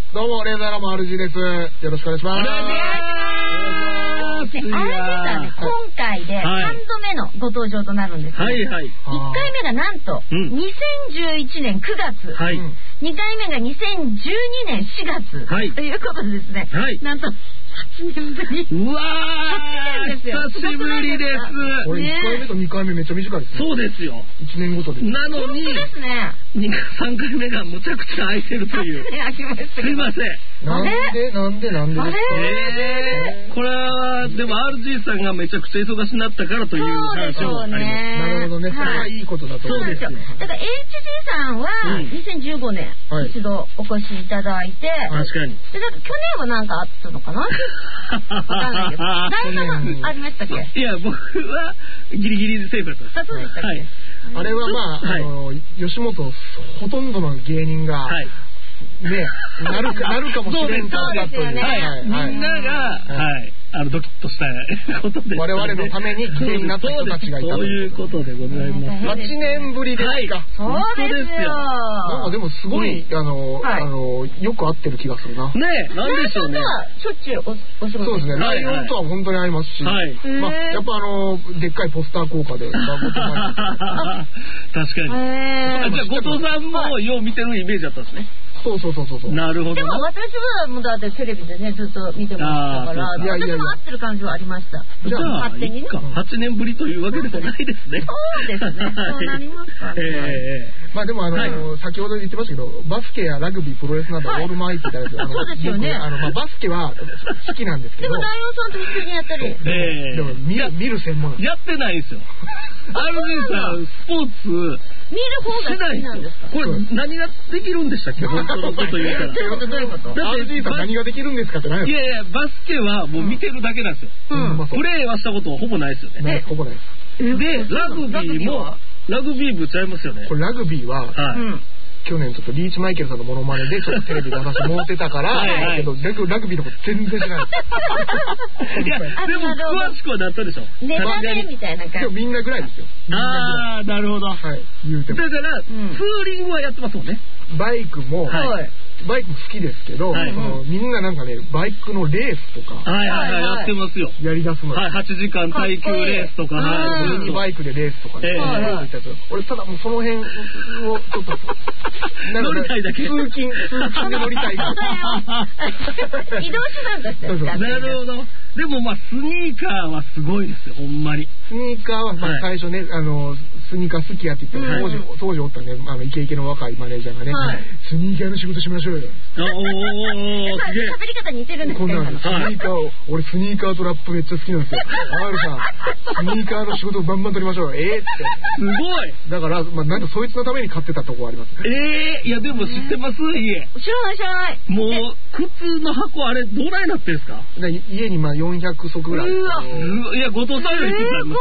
どうも、レーザーラモン アールジー です。よろしくお願いします。 お願いします。 で、アールジー さんね、今回でさんどめのご登場となるんです、ね。はいはい。いっかいめがなんと、うん、にせんじゅういちねんくがつ。はい。にかいめがにせんじゅうにねんしがつ。はい。ということでですね。はい。なんと、はちねんぶり。うわー、はちねんですよ。 久しぶりです。 これいっかいめとにかいめめっちゃ短いですね。 そうですよ。 いちねんごとで。 なのに、 本当ですね。 さんかいめがむちゃくちゃ空いてるという。すいません。 なんでなんでなんでですか？ えー、これはでも アールジー さんがめちゃくちゃ忙しになったからという話をあります。 なるほどね。それはいいことだと思うんですよ。 だから エイチジー さんはにせんじゅうごねん一度お越しいただいて、 確かに。 でなんか去年はなんかあったのかな？わかんないけど。来年はありましたっけ？ いや僕はギリギリセーフだったです。 あ、そうでしたっけ？はい。 あれはまあ、あの吉本ほとんどの芸人がね、なるかなるかもしれんかったという、 みんながはいあのドキッとしたことで、 我々のために芸人になった人たちがいたということでございます。 はちねんぶりですか。 そうですよ。 なんかでもすごいあのあのよく合ってる気がするな。 ねえ、なんでしょうね。 しょっちゅうお仕事。 そうですね。ライオンとは本当に合いますし、まあやっぱあのでっかいポスター効果で。確かに。じゃあ後藤さんもよう見てるイメージだったんですね。 そうそうそうそう。 なるほど。 でも私はもうだってテレビでねずっと見てましたから、私も合ってる感じはありました。 じゃあ勝手にね。はちねんぶりというわけでもないですね。 そうですね。そうなりますかね。 まあでもあの先ほど言ってましたけど、バスケやラグビー、プロレスなどオールマイティーだけど、 そうですよね。 あのまあバスケは好きなんですけど。 でもライオンさんと一緒にやったり。 でも見る見る専門。 やってないんですよ。アールジー さんスポーツ見る方が好きなんですか？ これ何ができるんでしたっけ？本当のこと言うから。 どういうことどういうこと？ アールジー さん何ができるんですかってない。 いやいやバスケはもう見てるだけなんですよ。プレーはしたことはほぼないですよね。 ほぼないです。 でラグビーもラグビー部ちゃいますよね。 これラグビーは。去年ちょっとリーチマイケルさんのモノマネでちょっとテレビで話もってたからだけどラグラグビーのこと全然知らない。 いやでも詳しくはなったでしょ。 ネタでみたいな感じ。 みんなぐらいですよ。 ああなるほど。はい。 言うても。 だからツーリングはやってますもんね。 バイクもバイク好きですけど、はい、そのみんななんかねバイクのレースとかはいはいはいやってますよ。 やりだすの。 はいはちじかん耐久レースとかはい。バイクでレースとかね。俺ただもうその辺をちょっと乗りたいだけ。 通勤通勤で乗りたい。移動手段として使って。 なるほど。でもまあスニーカーはすごいですよほんまに。 スニーカーはまあ最初ね、はい、あのスニーカー好きやって言って当時、うん、当時おったねあのイケイケの若いマネージャーがね、はい、スニーカーの仕事しましょうよ。 おおおすげえ。 喋り方似てるんですこんなんスニーカーを俺スニーカーとラップめっちゃ好きなんですよ。アールさんスニーカーの仕事バンバン取りましょうよ。えー、ってすごい。 だからまあなんかそいつのために買ってたとこあります。 ええー、いやでも知ってます家。 知らない知らない。 もう靴の箱あれどないなってんすか。 家にまあよんひゃくそくぐらい。 うわいや後藤さんより靴あります。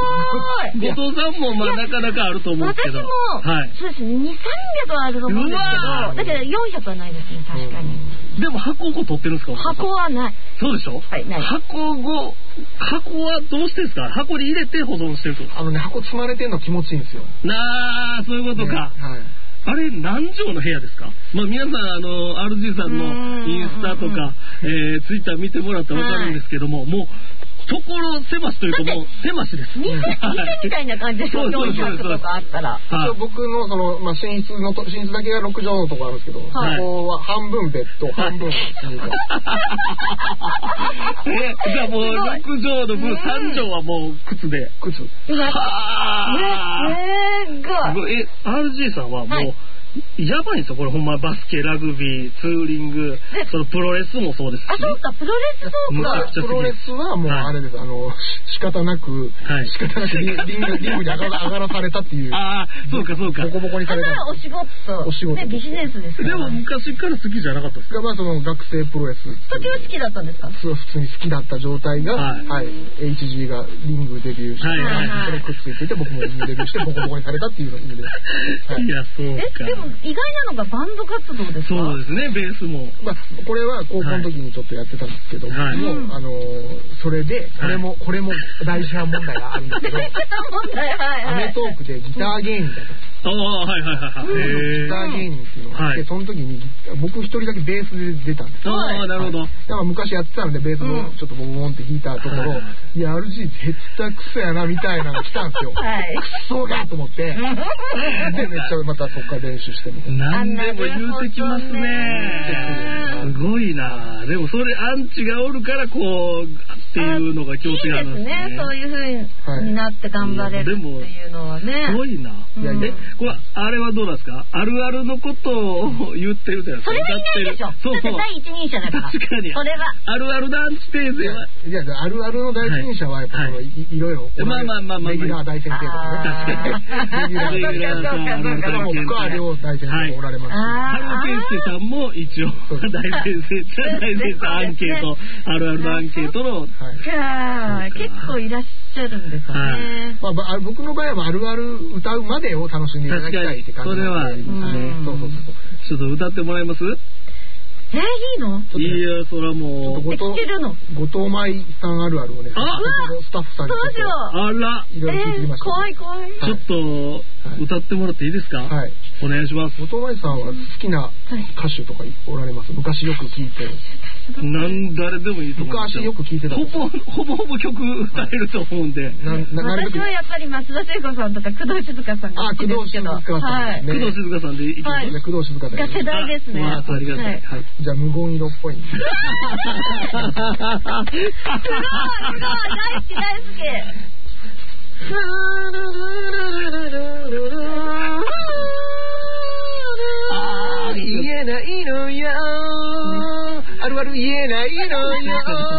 後藤さんもまあなかなかあると思うんですけど。 私も、はい、そうですねにせんさんびゃくはあると思うんですけどだけどよんひゃくはないですね確かに。 でも箱ご取ってるんですか。 箱はない。 そうでしょ。 はいない。 箱ご箱はどうしてですか。箱に入れて保存してると。 あのね箱積まれてるの気持ちいいんですよ。 なあそういうことか。ねはいあれ何畳の部屋ですか。まあ皆さんあの アールジー さんのインスタとか、えー、ツイッター見てもらったらわかるんですけども、はい、もうところ狭しというかもう狭しです。 店みたいな感じでしょ。よんひゃくとかあったら。 僕のそのまあ寝室の寝室だけがろくじょうのとこあるんですけど、そこは半分ベッド半分スニーカー。 えじゃあもうろくじょうの分さんじょうはもう靴で。 靴。 はあ。えー、え アールジー さんはもう。はいやばいんですよこれほんまバスケラグビーツーリングそのプロレスもそうですし。 あそうかプロレスそうか。 プロレスはもうあれです、はい、あの仕方なく、はい、仕方なくリングリングに上がら上がらされたっていう。 ああそうかそうか。 ボコボコにされた。 お仕事お仕事でビジネスですか。 でも昔から好きじゃなかったですか。 まあその学生プロレス。 時は好きだったんですか。 そう普通に好きだった状態が、はいはい、エイチジー がリングデビューして、はいはいはい、それくっついていて僕もリングデビューしてボコボコにされたっていうので。 はい、いやそうか。 えでも意外なのがバンド活動ですか。 そうですねベースも、 まあ、これは高校の時にちょっとやってたんですけども、はい、あのそれでこれも、はい、これも大事な問題があるんですけど大事な問題はいはいアメトークでギター芸人だと。 ああはいはいはいはい。 ギター芸人っていうのがあって、はい、その時に僕一人だけベースで出たんです。 ああなるほど。 だから昔やってたのでベースもちょっとボンボンって弾いたところ、うん、いや アールジー 絶対クソやなみたいなのが来たんですよ。はい、クソがと思ってでめっちゃまたそっから練習してみたいな。 何でも言うてきますね。すごいな。でもそれアンチがおるからこうっていうのが共通なんですね。 いいですねそういう風になって頑張れるっていうのはね。 すごいな。いやねこれあれはどうなんですか。あるあるのことを言ってるじゃないですか。 それはいないでしょ。そうそう。だって第一人者だから。 確かに。 それはあるある団地テーゼは。 いやあるあるの第一人者はやっぱりいろいろまあまあまあまあレギュラー大先生とかね。確かに。レギュラーさん深川亮大先生もおられますし。 春健介さんも一応大先生じゃ大先生アンケートあるあるのアンケートの。 結構いらっしゃるんですね。 まあ僕の場合はあるある歌うまでを楽しんでいただきたいって感じ。 それはありますね。そうそうそう。ちょっと歌ってもらえます？ えー、いいの？ いやそれはもう。 後藤後藤舞さんあるあるをね。 あ、 スタッフさんに。 どうしよう。 あら。 いろいろ聞いてきました。 怖い怖い。 ちょっと歌ってもらっていいですか？ はい。 お願いします。 後藤舞さんは好きな歌手とかおられます？昔よく聞いてる。 なん誰でもいいと思う。 昔よく聞いてた。 ほぼほぼほぼ曲歌えると思うんで。 私はやっぱり松田聖子さんとか工藤静香さんが好きですけど。 あ、工藤静香さん。 はい。工藤静香さんでいきます。 工藤静香さん。 が世代ですね。 あ、ありがとう。はい。 じゃあ無言色っぽい。すごいすごい大好き大好き。 あ言えないのよ。あるある言えないのよ。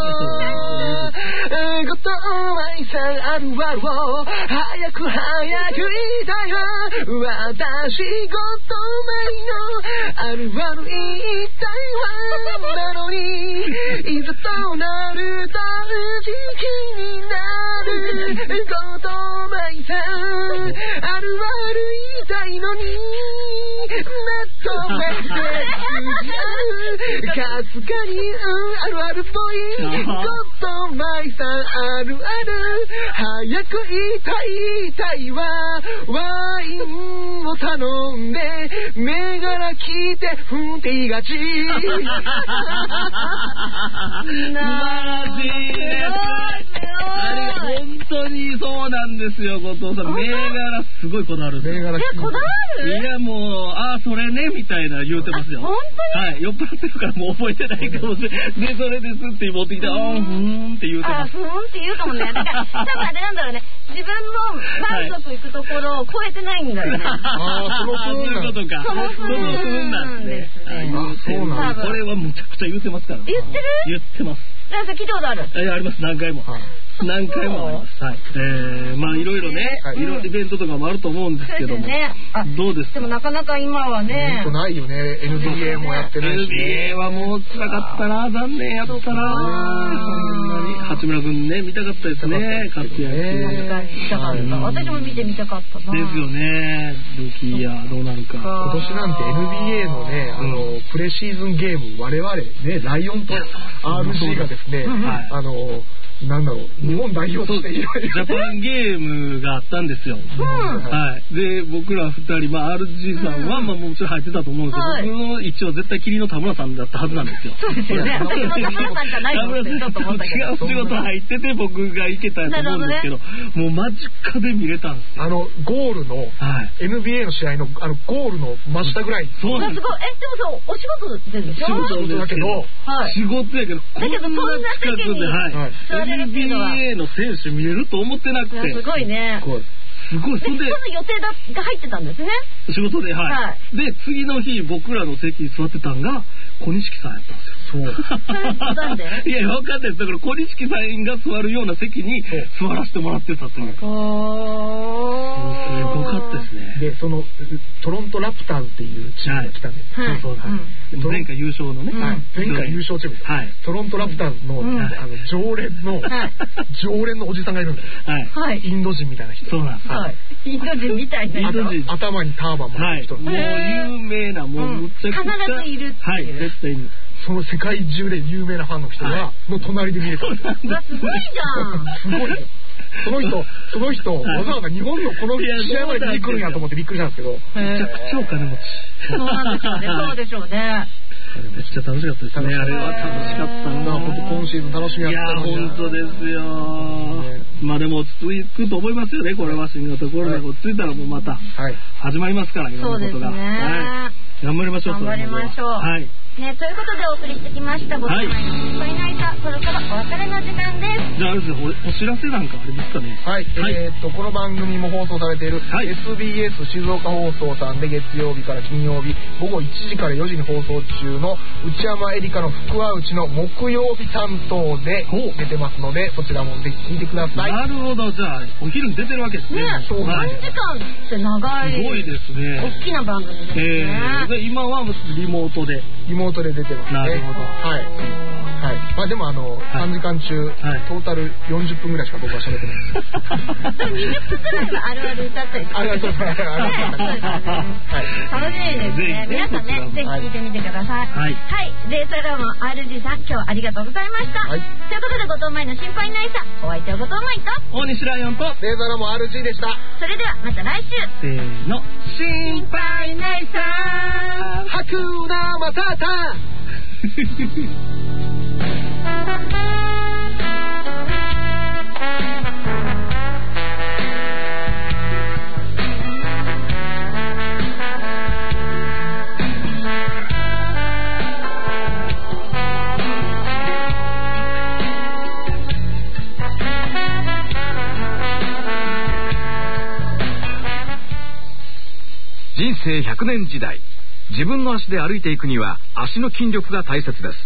後藤舞さんあるあるを早く早く言いたいわ。私後藤舞のあるある言いたいわ。なのにいざとなると時期になる。後藤舞さんあるある言いたいのにまとめてかすかに、うん、あるあるっぽい後藤と舞さんあるある早く言いたい言いたいわワインを頼んで銘柄聞いてふんって言いがち素晴らしいですあれ本当にそうなんですよ後藤さん銘柄すごいこだわるんですよ。 えこだわる？ いやもうあそれねみたいな言うてますよ。 本当に？ はい酔っ払ってるからもう覚えてないかもしれないでそれですって持ってきてあーふーんって言うてます。 あふーんって言うかもね。だから多分あれなんだろうね自分の満足いくところを超えてないんだよね。 ああそのふーんそういうことか。 そのふーんなんですね。 あそうなんです。これはむちゃくちゃ言うてますから。 言ってる？ 言ってます。 なんか聞いたことある？ えあります何回も。何回もあります。はい。えー、まあいろいろね、いろいろイベントとかもあると思うんですけども、どうですか？ でもなかなか今はね、 本当ないよね。エヌビーエー もやってないし、 エヌビーエー はもう辛かったな、残念やったな。八村君ね見たかったですね、活躍。 見たかった。私も見てみたかったな。 ですよね。ルーキーイヤーどうなるか。 今年なんて エヌビーエー のね、あのプレシーズンゲーム我々ねライオンと アールジー がですね、あのなんだろう日本代表としていろいろジャパンゲームがあったんですよ。はい。で僕らふたりまあ アールジー さんはまあもちろん入ってたと思うんですけど、僕の一応絶対桐野田村さんだったはずなんですよ。 そうですよね。桐野田村さんじゃないのってちょっと思ったけど。 違う仕事入ってて僕が行けたと思うんですけど、もう間近で見れたんですよ。 あのゴールの エヌビーエー の試合のあのゴールの真下ぐらい。 そうなんです。すごい。えでもそうお仕事でしょ？ 仕事だけど、仕事やけどこんな近くではい。エヌビーエー の選手見えると思ってなくてすごいねすごいそれで予定が入ってたんですね仕事ではい、はい、で次の日僕らの席に座ってたんが小錦さんやったんですよ。そうなんでいや分かんないですだから小錦さんが座るような席に座らせてもらってたというすごかったですね。 でそのトロントラプターズっていうチームが来たんです、 はい、そうそう、はい、前回優勝のね、 はい、前回優勝チームです、はい、トロントラプターズの、うん、あの常連の、はい、常連のおじさんがいるんですよ、はい、インド人みたいな人。 そうなんです、 はい、インド人みたいな人頭にターバン巻いてる人、 はい、もう有名なもうむちゃくちゃ、 うん、必ずいるっていう、 はい、絶対にその世界中で有名なファンの人が、の隣で見れたんです。 すごいじゃんすごいよその人、その人、わざわざ日本のこの試合まで見に来るんやと思ってびっくりしたんですけど、 めちゃくちゃお金持ち。 そうなんでしょうね。そうでしょうね。 めっちゃ楽しかったですね。あれは楽しかったな。 本当今シーズン楽しみやった。 いや本当ですよ。まあでも落ち着くと思いますよね。これは新型コロナが落ち着いたらもうまた始まりますからいろんなことが。はい。頑張りましょう。 頑張りましょう。 はい。 ね、ということでお送りしてきました僕のいっぱい泣いたそろそろお別れの時間です。 じゃああれですね、お知らせなんかありますかね。 はい、はい、えー、っとこの番組も放送されている、はい、エスビーエス 静岡放送さんで月曜日から金曜日午後いちじからよじに放送中の内山エリカの福は内の木曜日担当で出てますのでそちらもぜひ聞いてください。 なるほど。じゃあお昼に出てるわけですね。 ね、そうさんじかんって長い。 すごいですね。 大きな番組ですね。 えー、で今はリモートでリモートで出てますね。 なるほど。 はい。はい。まあでもあの、はい、さんじかん中、はい、トータルよんじゅっぷんぐらいしか僕は喋ってないです。 にじゅっぷんくらいはあるある歌ったりとか。 あるあるそうですね。 はい。楽しみですね。皆さんね、ぜひ聞いてみてください。はい。はい。で、それでは アールジー さん、今日はありがとうございました。はい。ということで、後藤舞の心配ないさ、お相手は後藤舞と、 大西ライオンと、 レーザーラモ アールジー でした。 それではまた来週。 せーの。 心配ないさ、ハクナマタタ。 人生ひゃくねん時代、自分の足で歩いていくには足の筋力が大切です。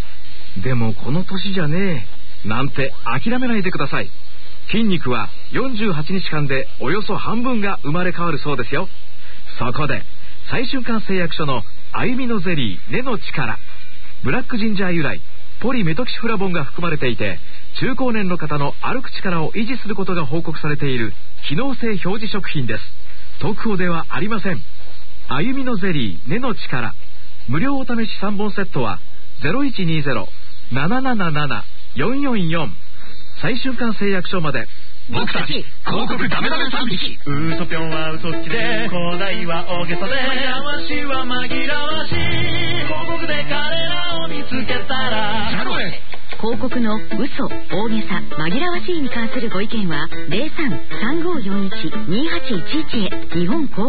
でもこの年じゃねえなんて諦めないでください。筋肉はよんじゅうはちにちかんでおよそ半分が生まれ変わるそうですよ。そこで最瞬間製薬所の歩みのゼリー根の力、ブラックジンジャー由来ポリメトキシフラボンが含まれていて、中高年の方の歩く力を維持することが報告されている機能性表示食品です。特報ではありません。歩みのゼリー根の力無料お試しさんぼんセットは ゼロいちにゼロ ななななな よんよんよん最終巻製薬所まで。 僕たち広告ダメダメさんびき。 嘘ぴょんは嘘つきで、広大は大げさで、紛らわしは紛らわしい。広告で彼らを見つけたら広告の嘘、大げさ、紛らわしいに関するご意見はゼロさん さんごーよんいち にーはちいちいちへ。日本広